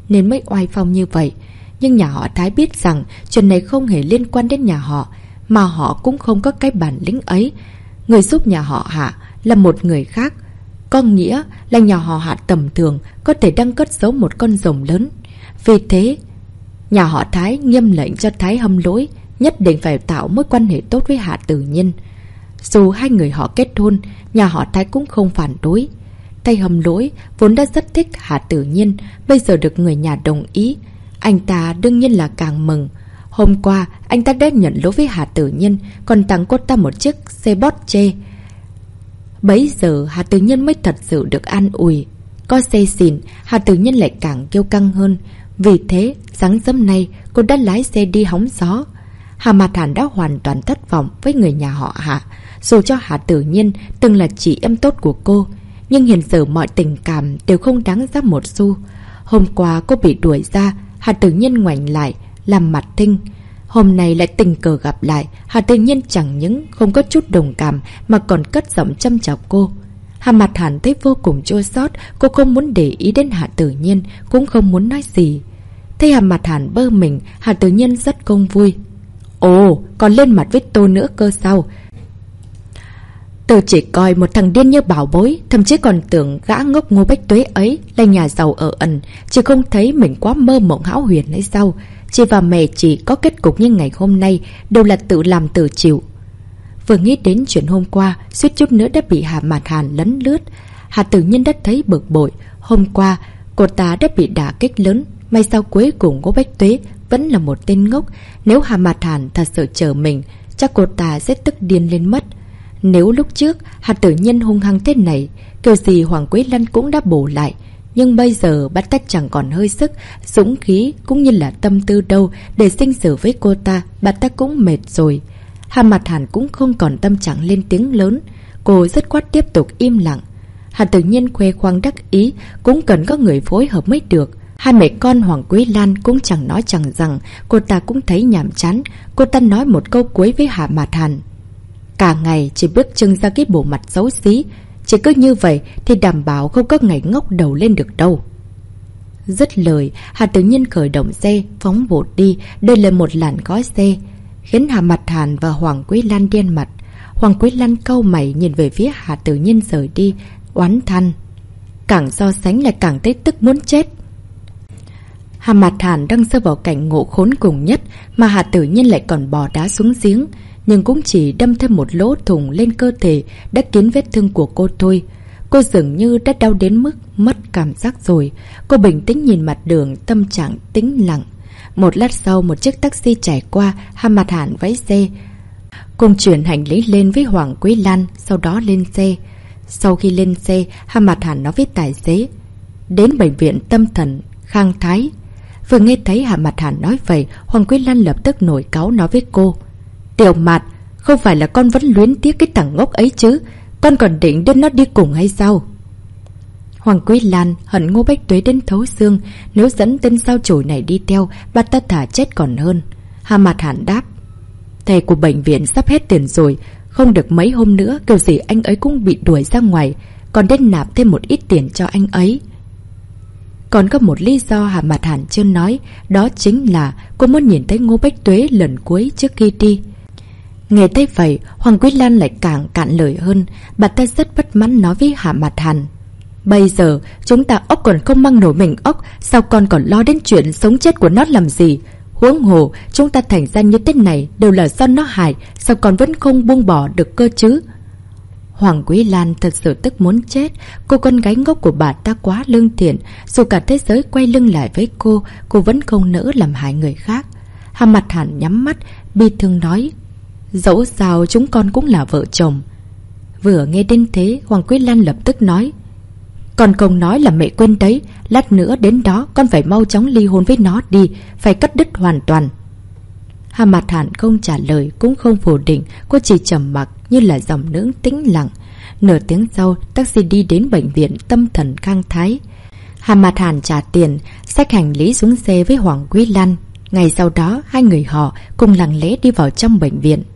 nên mới oai phong như vậy. Nhưng nhà họ Thái biết rằng chuyện này không hề liên quan đến nhà họ, mà họ cũng không có cái bản lĩnh ấy. Người giúp nhà họ Hạ là một người khác, có nghĩa là nhà họ Hạ tầm thường có thể đang cất giấu một con rồng lớn. Vì thế, nhà họ Thái nghiêm lệnh cho Thái Hâm Lỗi nhất định phải tạo mối quan hệ tốt với Hạ Tử Nhiên. Dù hai người họ kết hôn, nhà họ Thái cũng không phản đối. Thái Hâm Lỗi vốn đã rất thích Hạ Tử Nhiên, bây giờ được người nhà đồng ý, anh ta đương nhiên là càng mừng. Hôm qua, anh ta đã nhận lỗi với Hạ Tử Nhiên, còn tặng cô ta một chiếc xe Porsche. Bấy giờ Hạ Tử Nhiên mới thật sự được an ủi. Có xe xịn, Hạ Tử Nhiên lại càng kiêu căng hơn. Vì thế, sáng sớm nay, cô đã lái xe đi hóng gió. Hà Mạt Hàn đã hoàn toàn thất vọng với người nhà họ Hạ. Dù cho Hạ Tử Nhiên từng là chị em tốt của cô, nhưng hiện giờ mọi tình cảm đều không đáng giá một xu. Hôm qua cô bị đuổi ra, Hạ Tử Nhiên ngoảnh lại, làm mặt thinh. Hôm nay lại tình cờ gặp lại, Hạ Tử Nhiên chẳng những không có chút đồng cảm mà còn cất giọng châm chọc cô. Hà Mạt Hàn thấy vô cùng chua xót, cô không muốn để ý đến Hạ Tử Nhiên, cũng không muốn nói gì. Thấy Hà Mạt Hàn bơ mình, Hạ Tử Nhiên rất không vui. Ồ, còn lên mặt với tôi nữa cơ sao? Tôi chỉ coi một thằng điên như bảo bối, thậm chí còn tưởng gã ngốc Ngô Bách Tuế ấy là nhà giàu ở ẩn, chứ không thấy mình quá mơ mộng hão huyền hay sao? Chị và mẹ chỉ có kết cục như ngày hôm nay đều là tự làm tự chịu. Vừa nghĩ đến chuyện hôm qua, suýt chút nữa đã bị Hà Mạt Hàn lấn lướt. Hạ Tử Nhiên đã thấy bực bội. Hôm qua, cô ta đã bị đả kích lớn, may sao cuối cùng Ngô Bách Tuế vẫn là một tên ngốc. Nếu Hà Mạt Hàn thật sự chờ mình, chắc cô ta sẽ tức điên lên mất. Nếu lúc trước Hạ Tử Nhiên hung hăng thế này, kiểu gì Hoàng Quế Lân cũng đã bổ lại. Nhưng bây giờ bắt tách chẳng còn hơi sức, dũng khí cũng như là tâm tư đâu để sinh xử với cô ta, bà ta cũng mệt rồi. Hà Mạt Hàn cũng không còn tâm trạng lên tiếng lớn, cô dứt khoát tiếp tục im lặng. Hạ Tử Nhiên khoe khoang đắc ý, cũng cần có người phối hợp mới được. Hai mẹ con Hoàng Quế Lan cũng chẳng nói chẳng rằng, cô ta cũng thấy nhàm chán. Cô ta nói một câu cuối với Hà Mạt Hàn: cả ngày chỉ bước trưng ra cái bộ mặt xấu xí, chỉ cứ như vậy thì đảm bảo không có ngày ngóc đầu lên được đâu. Dứt lời, Hạ Tử Nhiên khởi động xe, phóng vụt đi, đây là một làn khói xe, khiến Hà Mạt Hàn và Hoàng Quế Lan điên mặt. Hoàng Quế Lan cau mày nhìn về phía Hạ Tử Nhiên rời đi, oán than. Càng so sánh lại càng thấy tức muốn chết. Hà Mạt Hàn đang rơi vào cảnh ngộ khốn cùng nhất, mà Hạ Tử Nhiên lại còn bỏ đá xuống giếng, nhưng cũng chỉ đâm thêm một lỗ thủng lên cơ thể đã kín vết thương của cô thôi. Cô dường như đã đau đến mức mất cảm giác rồi. Cô bình tĩnh nhìn mặt đường, tâm trạng tĩnh lặng. Một lát sau, một chiếc taxi chạy qua, Hà Mạt Hàn váy xe cùng chuyển hành lý lên với Hoàng Quế Lan, sau đó lên xe. Sau khi lên xe, Hà Mạt Hàn nói với tài xế: đến bệnh viện tâm thần Khang Thái. Vừa nghe thấy Hà Mạt Hàn nói vậy, Hoàng Quế Lan lập tức nổi cáu nói với cô: Tiểu Mạt, không phải là con vẫn luyến tiếc cái thằng ngốc ấy chứ? Con còn định đưa nó đi cùng hay sao? Hoàng Quế Lan hận Ngô Bách Tuế đến thấu xương, nếu dẫn tên sao chổi này đi theo, bà ta thả chết còn hơn. Hà Mạt Hàn đáp: thầy của bệnh viện sắp hết tiền rồi, không được mấy hôm nữa kiểu gì anh ấy cũng bị đuổi ra ngoài, còn đến nạp thêm một ít tiền cho anh ấy. Còn có một lý do Hà Mạt Hàn chưa nói, đó chính là cô muốn nhìn thấy Ngô Bách Tuế lần cuối trước khi đi. Nghe thấy vậy, Hoàng Quế Lan lại càng cạn lời hơn. Bà ta rất bất mãn nói với Hà Mạt Hàn: bây giờ chúng ta ốc còn không mang nổi mình ốc, sao con còn lo đến chuyện sống chết của nó làm gì? Huống hồ chúng ta thành ra như thế này đều là do nó hại, sao con vẫn không buông bỏ được cơ chứ? Hoàng Quế Lan thật sự tức muốn chết. Cô con gái ngốc của bà ta quá lương thiện, dù cả thế giới quay lưng lại với cô, cô vẫn không nỡ làm hại người khác. Hà Mạt Hàn nhắm mắt, bi thương nói: dẫu sao chúng con cũng là vợ chồng. Vừa nghe đến thế, Hoàng Quế Lan lập tức nói: con không nói là mẹ quên đấy, lát nữa đến đó con phải mau chóng ly hôn với nó đi, phải cắt đứt hoàn toàn. Hà Mạt Hàn không trả lời, cũng không phủ định, cô chỉ trầm mặc như là dòng nước tĩnh lặng. Nửa tiếng sau, taxi đi đến bệnh viện tâm thần Khang Thái. Hà Mạt Hàn trả tiền, xách hành lý xuống xe với Hoàng Quế Lan. Ngày sau đó, hai người họ cùng lặng lẽ đi vào trong bệnh viện.